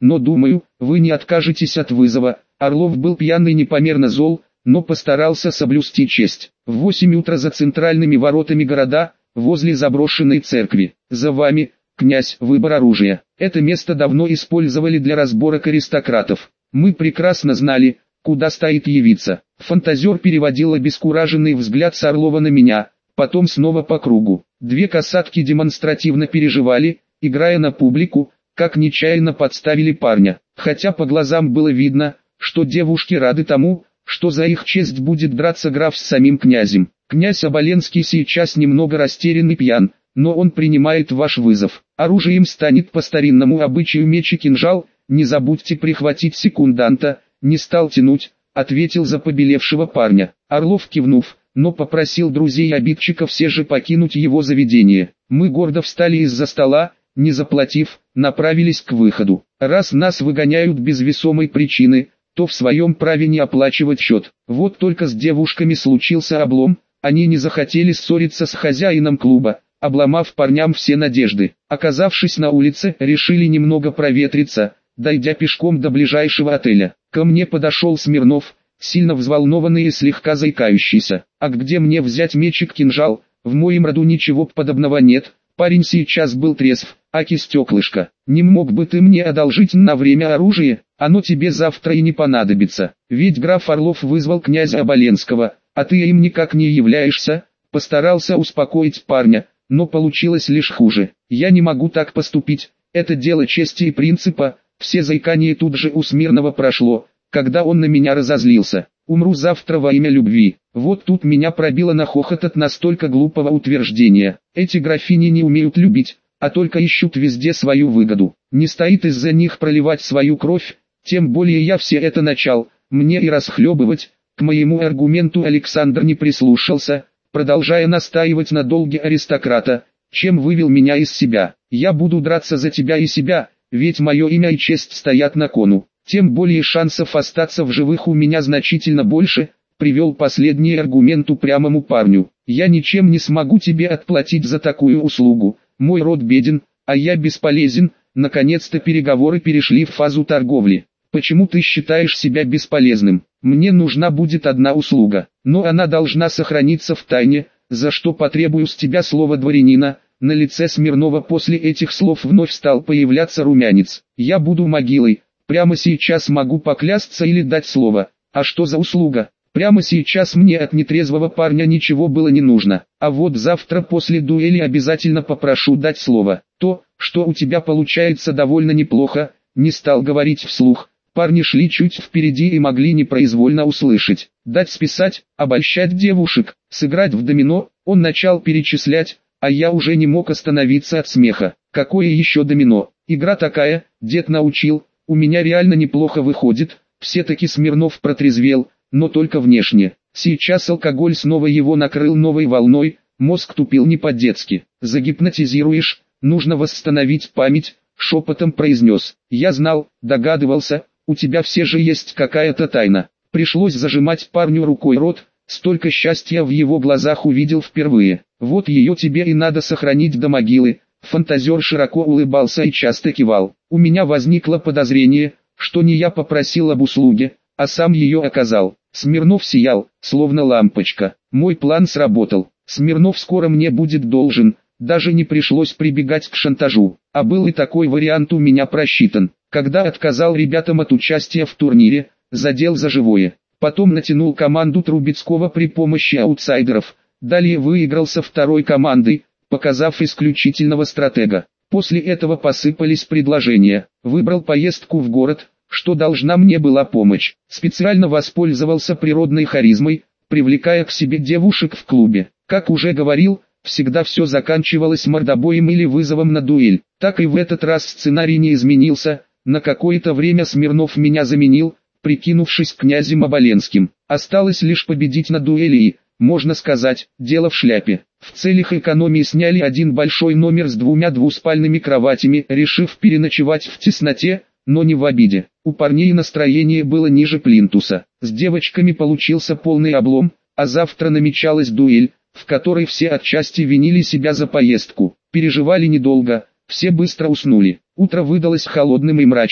но думаю, вы не откажетесь от вызова». Орлов был пьяный непомерно зол, но постарался соблюсти честь. В 8 утра за центральными воротами города, возле заброшенной церкви. «За вами, князь, выбор оружия». Это место давно использовали для разборок аристократов. Мы прекрасно знали, куда стоит явиться. Фантазер переводил обескураженный взгляд с Орлова на меня, потом снова по кругу. Две касатки демонстративно переживали, играя на публику, как нечаянно подставили парня. Хотя по глазам было видно, что девушки рады тому, что за их честь будет драться граф с самим князем. Князь Оболенский сейчас немного растерян и пьян, но он принимает ваш вызов. Оружием станет по старинному обычаю меч и кинжал, не забудьте прихватить секунданта. Не стал тянуть, ответил за побелевшего парня. Орлов кивнув, но попросил друзей обидчика все же покинуть его заведение. Мы гордо встали из-за стола, не заплатив, направились к выходу. Раз нас выгоняют без весомой причины, то в своем праве не оплачивать счет. Вот только с девушками случился облом, они не захотели ссориться с хозяином клуба, обломав парням все надежды. Оказавшись на улице, решили немного проветриться, дойдя пешком до ближайшего отеля. Ко мне подошел Смирнов, сильно взволнованный и слегка заикающийся. «А где мне взять меч и кинжал? В моем роду ничего подобного нет». Парень сейчас был трезв. «Аки, стеклышко, не мог бы ты мне одолжить на время оружие? Оно тебе завтра и не понадобится. Ведь граф Орлов вызвал князя Оболенского, а ты им никак не являешься». Постарался успокоить парня, но получилось лишь хуже. «Я не могу так поступить, это дело чести и принципа». Все заикание тут же у Смирнова прошло, когда он на меня разозлился. «Умру завтра во имя любви». Вот тут меня пробило на хохот от настолько глупого утверждения. Эти графини не умеют любить, а только ищут везде свою выгоду. Не стоит из-за них проливать свою кровь, тем более я все это начал, мне и расхлебывать. К моему аргументу Александр не прислушался, продолжая настаивать на долге аристократа, чем вывел меня из себя. «Я буду драться за тебя и себя, ведь мое имя и честь стоят на кону. Тем более шансов остаться в живых у меня значительно больше», привел последний аргумент упрямому парню. «Я ничем не смогу тебе отплатить за такую услугу, мой род беден, а я бесполезен». Наконец-то переговоры перешли в фазу торговли. «Почему ты считаешь себя бесполезным? Мне нужна будет одна услуга, но она должна сохраниться в тайне, за что потребую с тебя слово дворянина». На лице Смирнова после этих слов вновь стал появляться румянец. «Я буду могилой, прямо сейчас могу поклясться или дать слово». «А что за услуга? Прямо сейчас мне от нетрезвого парня ничего было не нужно, а вот завтра после дуэли обязательно попрошу дать слово. То, что у тебя получается довольно неплохо», не стал говорить вслух. Парни шли чуть впереди и могли непроизвольно услышать. «Дать списать, обольщать девушек, сыграть в домино». Он начал перечислять, а я уже не мог остановиться от смеха. «Какое еще домино? Игра такая, дед научил, у меня реально неплохо выходит». Все-таки Смирнов протрезвел, но только внешне. Сейчас алкоголь снова его накрыл новой волной, мозг тупил не по-детски. «Загипнотизируешь, нужно восстановить память», шепотом произнес. «Я знал, догадывался, у тебя все же есть какая-то тайна». Пришлось зажимать парню рукой рот, столько счастья в его глазах увидел впервые. «Вот ее тебе и надо сохранить до могилы». Фантазер широко улыбался и часто кивал. У меня возникло подозрение, что не я попросил об услуге, а сам ее оказал. Смирнов сиял, словно лампочка. Мой план сработал. Смирнов скоро мне будет должен, даже не пришлось прибегать к шантажу. А был и такой вариант у меня просчитан. Когда отказал ребятам от участия в турнире, задел за живое. Потом натянул команду Трубецкого при помощи аутсайдеров. Далее выигрался второй командой, показав исключительного стратега. После этого посыпались предложения. Выбрал поездку в город, что должна мне была помочь. Специально воспользовался природной харизмой, привлекая к себе девушек в клубе. Как уже говорил, всегда все заканчивалось мордобоем или вызовом на дуэль. Так и в этот раз сценарий не изменился. На какое-то время Смирнов меня заменил, прикинувшись князем Оболенским. Осталось лишь победить на дуэли и, можно сказать, дело в шляпе. В целях экономии сняли один большой номер с 2 двуспальными кроватями, решив переночевать в тесноте, но не в обиде. У парней настроение было ниже плинтуса. С девочками получился полный облом, а завтра намечалась дуэль, в которой все отчасти винили себя за поездку. Переживали недолго, все быстро уснули. Утро выдалось холодным и мрачным,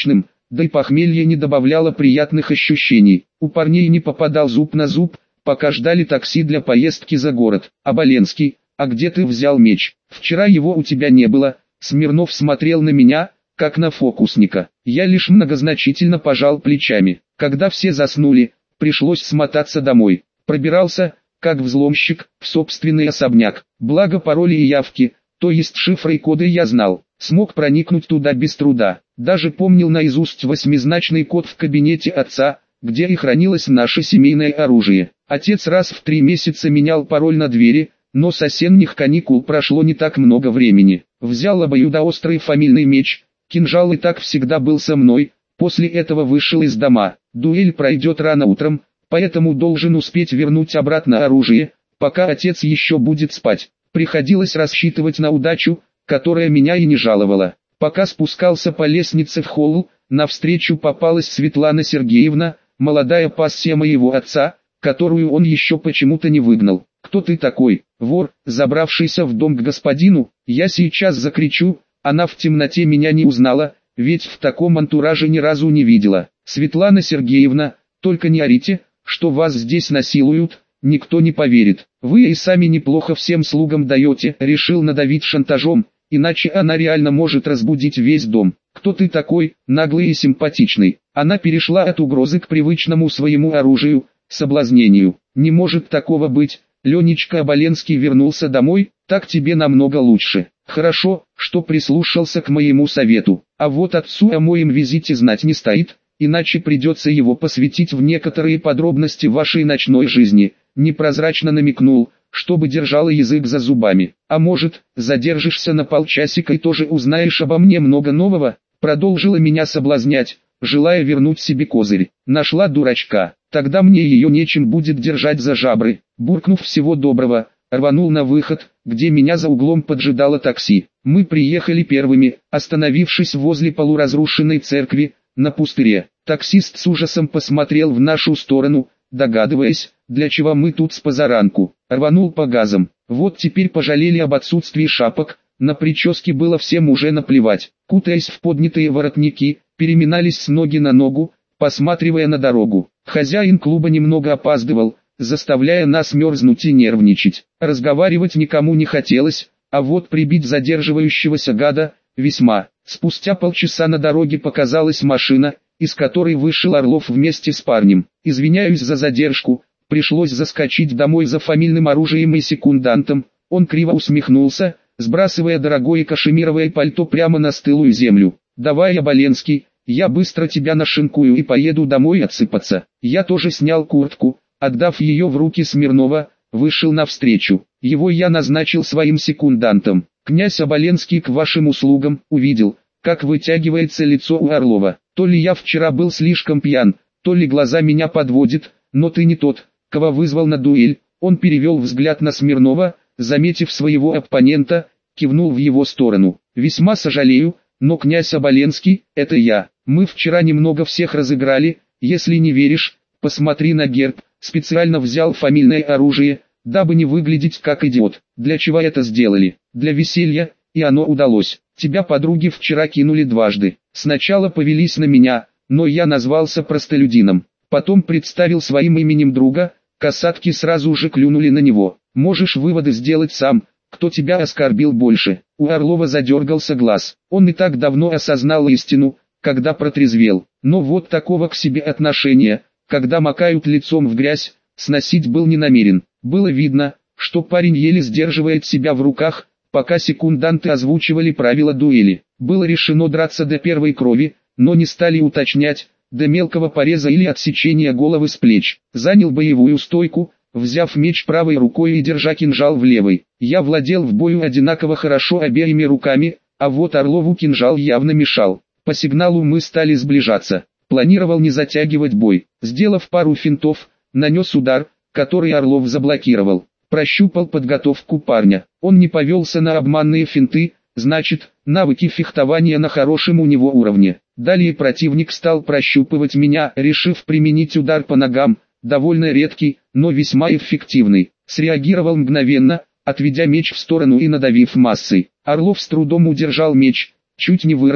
да и похмелье не добавляло приятных ощущений. У парней не попадал зуб на зуб, пока ждали такси для поездки за город. Оболенский, а где ты взял меч? Вчера его у тебя не было. Смирнов смотрел на меня, как на фокусника. Я лишь многозначительно пожал плечами. Когда все заснули, пришлось смотаться домой. Пробирался, как взломщик, в собственный особняк. Благо пароли и явки, то есть шифры и коды я знал. Смог проникнуть туда без труда. Даже помнил наизусть 8-значный код в кабинете отца, где и хранилось наше семейное оружие. Отец раз в 3 месяца менял пароль на двери, но с осенних каникул прошло не так много времени. Взял обоюдоострый фамильный меч, кинжал и так всегда был со мной, после этого вышел из дома. Дуэль пройдет рано утром, поэтому должен успеть вернуть обратно оружие, пока отец еще будет спать. Приходилось рассчитывать на удачу, которая меня и не жаловала. Пока спускался по лестнице в холл, навстречу попалась Светлана Сергеевна, молодая пассия моего отца, которую он еще почему-то не выгнал. «Кто ты такой, вор, забравшийся в дом к господину?» Я сейчас закричу, она в темноте меня не узнала, ведь в таком антураже ни разу не видела. «Светлана Сергеевна, только не орите, что вас здесь насилуют, никто не поверит. Вы и сами неплохо всем слугам даете», решил надавить шантажом, иначе она реально может разбудить весь дом. «Кто ты такой, наглый и симпатичный?» Она перешла от угрозы к привычному своему оружию, соблазнению. «Не может такого быть, Ленечка Оболенский вернулся домой, так тебе намного лучше. Хорошо, что прислушался к моему совету, а вот отцу о моем визите знать не стоит, иначе придется его посвятить в некоторые подробности вашей ночной жизни». Непрозрачно намекнул, чтобы держала язык за зубами. «А может, задержишься на полчасика и тоже узнаешь обо мне много нового?» Продолжила меня соблазнять, желая вернуть себе козырь. Нашла дурачка, тогда мне ее нечем будет держать за жабры. Буркнув «всего доброго», рванул на выход, где меня за углом поджидало такси. Мы приехали первыми, остановившись возле полуразрушенной церкви, на пустыре. Таксист с ужасом посмотрел в нашу сторону, догадываясь, для чего мы тут с позаранку. Рванул по газам. Вот теперь пожалели об отсутствии шапок, на прическе было всем уже наплевать. Кутаясь в поднятые воротники, переминались с ноги на ногу, посматривая на дорогу. Хозяин клуба немного опаздывал, заставляя нас мерзнуть и нервничать. Разговаривать никому не хотелось, а вот прибить задерживающегося гада – весьма. Спустя полчаса на дороге показалась машина, из которой вышел Орлов вместе с парнем. «Извиняюсь за задержку, пришлось заскочить домой за фамильным оружием и секундантом». Он криво усмехнулся, сбрасывая дорогое кашемировое пальто прямо на стылую землю. «Давай, Оболенский, я быстро тебя нашинкую и поеду домой отсыпаться». Я тоже снял куртку, отдав ее в руки Смирнова, вышел навстречу. Его я назначил своим секундантом. «Князь Оболенский к вашим услугам». Увидел, как вытягивается лицо у Орлова. То ли я вчера был слишком пьян, то ли глаза меня подводят, но ты не тот, кого вызвал на дуэль. Он перевел взгляд на Смирнова, заметив своего оппонента, кивнул в его сторону. «Весьма сожалею, но князь Оболенский, это я. Мы вчера немного всех разыграли, если не веришь, посмотри на герб». Специально взял фамильное оружие, дабы не выглядеть как идиот. Для чего это сделали? Для веселья, и оно удалось. Тебя подруги вчера кинули дважды. Сначала повелись на меня, но я назвался простолюдином. Потом представил своим именем друга, касатки сразу же клюнули на него. Можешь выводы сделать сам, кто тебя оскорбил больше. У Орлова задергался глаз. Он и так давно осознал истину, когда протрезвел. Но вот такого к себе отношения, когда макают лицом в грязь, сносить был не намерен. Было видно, что парень еле сдерживает себя в руках, пока секунданты озвучивали правила дуэли. Было решено драться до первой крови, но не стали уточнять, до мелкого пореза или отсечения головы с плеч. Занял боевую стойку, взяв меч правой рукой и держа кинжал в левой. Я владел в бою одинаково хорошо обеими руками, а вот Орлову кинжал явно мешал. По сигналу мы стали сближаться. Планировал не затягивать бой. Сделав пару финтов, нанес удар, который Орлов заблокировал. Прощупал подготовку парня. Он не повелся на обманные финты, значит, навыки фехтования на хорошем у него уровне. Далее противник стал прощупывать меня, решив применить удар по ногам, довольно редкий, но весьма эффективный. Среагировал мгновенно, отведя меч в сторону и надавив массой. Орлов с трудом удержал меч, чуть не выронив,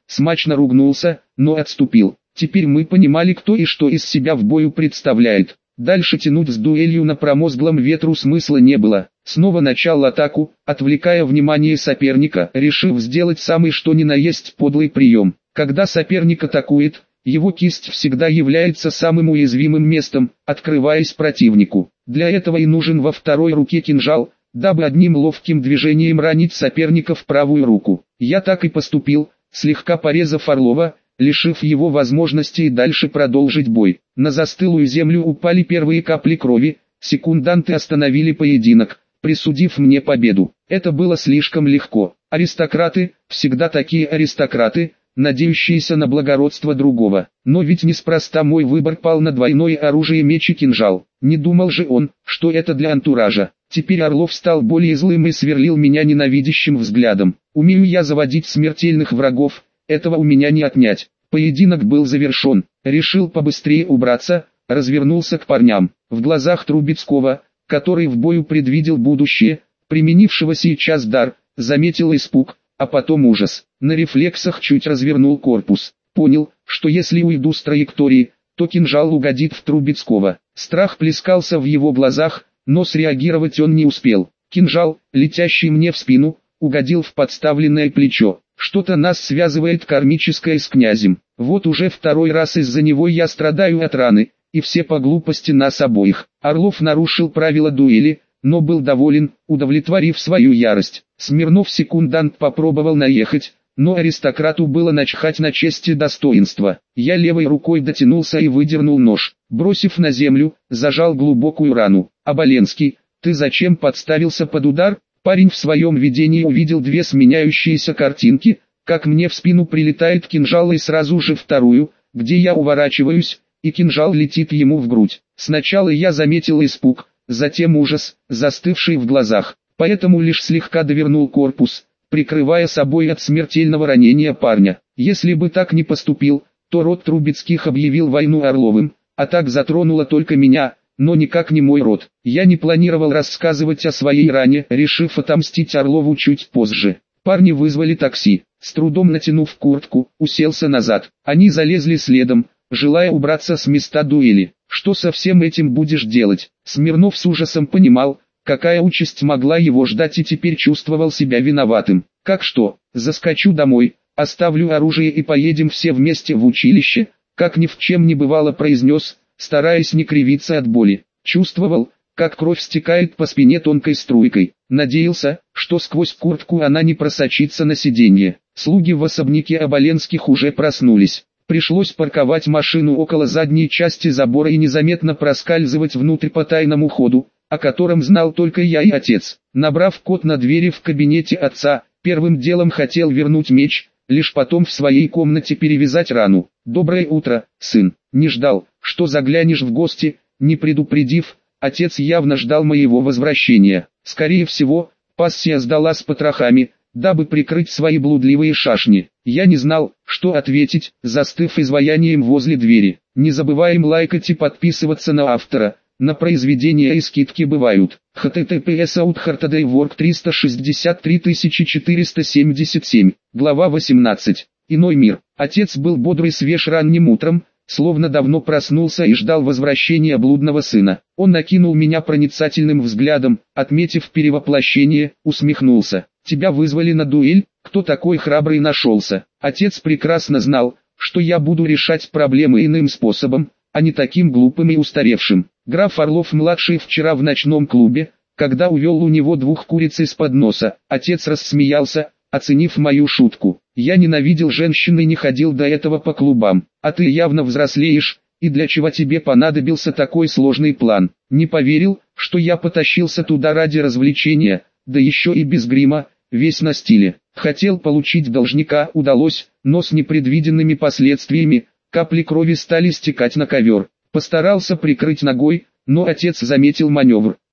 смачно ругнулся, но отступил. Теперь мы понимали, кто и что из себя в бою представляет. Дальше тянуть с дуэлью на промозглом ветру смысла не было. Снова начал атаку, отвлекая внимание соперника, решив сделать самый что ни на есть подлый прием. Когда соперник атакует, его кисть всегда является самым уязвимым местом, открываясь противнику. Для этого и нужен во второй руке кинжал, дабы одним ловким движением ранить соперника в правую руку. Я так и поступил, слегка порезав Орлова, лишив его возможности и дальше продолжить бой. На застылую землю упали первые капли крови, секунданты остановили поединок, присудив мне победу. Это было слишком легко. Аристократы, всегда такие аристократы, надеющиеся на благородство другого. Но ведь неспроста мой выбор пал на двойное оружие меч и кинжал. Не думал же он, что это для антуража. Теперь Орлов стал более злым и сверлил меня ненавидящим взглядом. Умею я заводить смертельных врагов, этого у меня не отнять. Поединок был завершен. Решил побыстрее убраться, развернулся к парням. В глазах Трубецкого, который в бою предвидел будущее, применившего сейчас дар, заметил испуг, а потом ужас. На рефлексах чуть развернул корпус. Понял, что если уйду с траектории, то кинжал угодит в Трубецкого. Страх плескался в его глазах, но среагировать он не успел. Кинжал, летящий мне в спину, угодил в подставленное плечо. Что-то нас связывает кармическое с князем. Вот уже второй раз из-за него я страдаю от раны, и все по глупости нас обоих. Орлов нарушил правила дуэли, но был доволен, удовлетворив свою ярость. Смирнов-секундант попробовал наехать, но аристократу было начхать на честь и достоинство. Я левой рукой дотянулся и выдернул нож. Бросив на землю, зажал глубокую рану. «Оболенский, ты зачем подставился под удар?» Парень в своем видении увидел две сменяющиеся картинки, как мне в спину прилетает кинжал и сразу же вторую, где я уворачиваюсь, и кинжал летит ему в грудь. Сначала я заметил испуг, затем ужас, застывший в глазах, поэтому лишь слегка довернул корпус, прикрывая собой от смертельного ранения парня. Если бы так не поступил, то род Трубецких объявил войну Орловым, а так затронуло только меня, но никак не мой род. Я не планировал рассказывать о своей ране, решив отомстить Орлову чуть позже. Парни вызвали такси. С трудом натянув куртку, уселся назад. Они залезли следом, желая убраться с места дуэли. Что со всем этим будешь делать? Смирнов с ужасом понимал, какая участь могла его ждать, и теперь чувствовал себя виноватым. Как что, заскочу домой, оставлю оружие и поедем все вместе в училище, как ни в чем не бывало, произнес, стараясь не кривиться от боли. Чувствовал, как кровь стекает по спине тонкой струйкой. Надеялся, что сквозь куртку она не просочится на сиденье. Слуги в особняке Оболенских уже проснулись. Пришлось парковать машину около задней части забора и незаметно проскальзывать внутрь по тайному ходу, о котором знал только я и отец. Набрав код на двери в кабинете отца, первым делом хотел вернуть меч, лишь потом в своей комнате перевязать рану. «Доброе утро, сын». Не ждал, что заглянешь в гости, не предупредив. Отец явно ждал моего возвращения. Скорее всего, пассия сдала с потрохами, дабы прикрыть свои блудливые шашни. Я не знал, что ответить, застыв изваянием возле двери. Не забываем лайкать и подписываться на автора. На произведения и скидки бывают. https://outhartodaywork 363477. Глава 18. Иной мир. Отец был бодрый, свеж ранним утром, словно давно проснулся и ждал возвращения блудного сына. Он накинул меня проницательным взглядом, отметив перевоплощение, усмехнулся. «Тебя вызвали на дуэль? Кто такой храбрый нашелся?» Отец прекрасно знал, что я буду решать проблемы иным способом, а не таким глупым и устаревшим. Граф Орлов-младший вчера в ночном клубе, когда увел у него двух куриц из-под носа, отец рассмеялся, оценив мою шутку. «Я ненавидел женщин и не ходил до этого по клубам, а ты явно взрослеешь, и для чего тебе понадобился такой сложный план?» Не поверил, что я потащился туда ради развлечения, да еще и без грима, весь на стиле. Хотел получить должника, удалось, но с непредвиденными последствиями. Капли крови стали стекать на ковер. Постарался прикрыть ногой, но отец заметил маневр.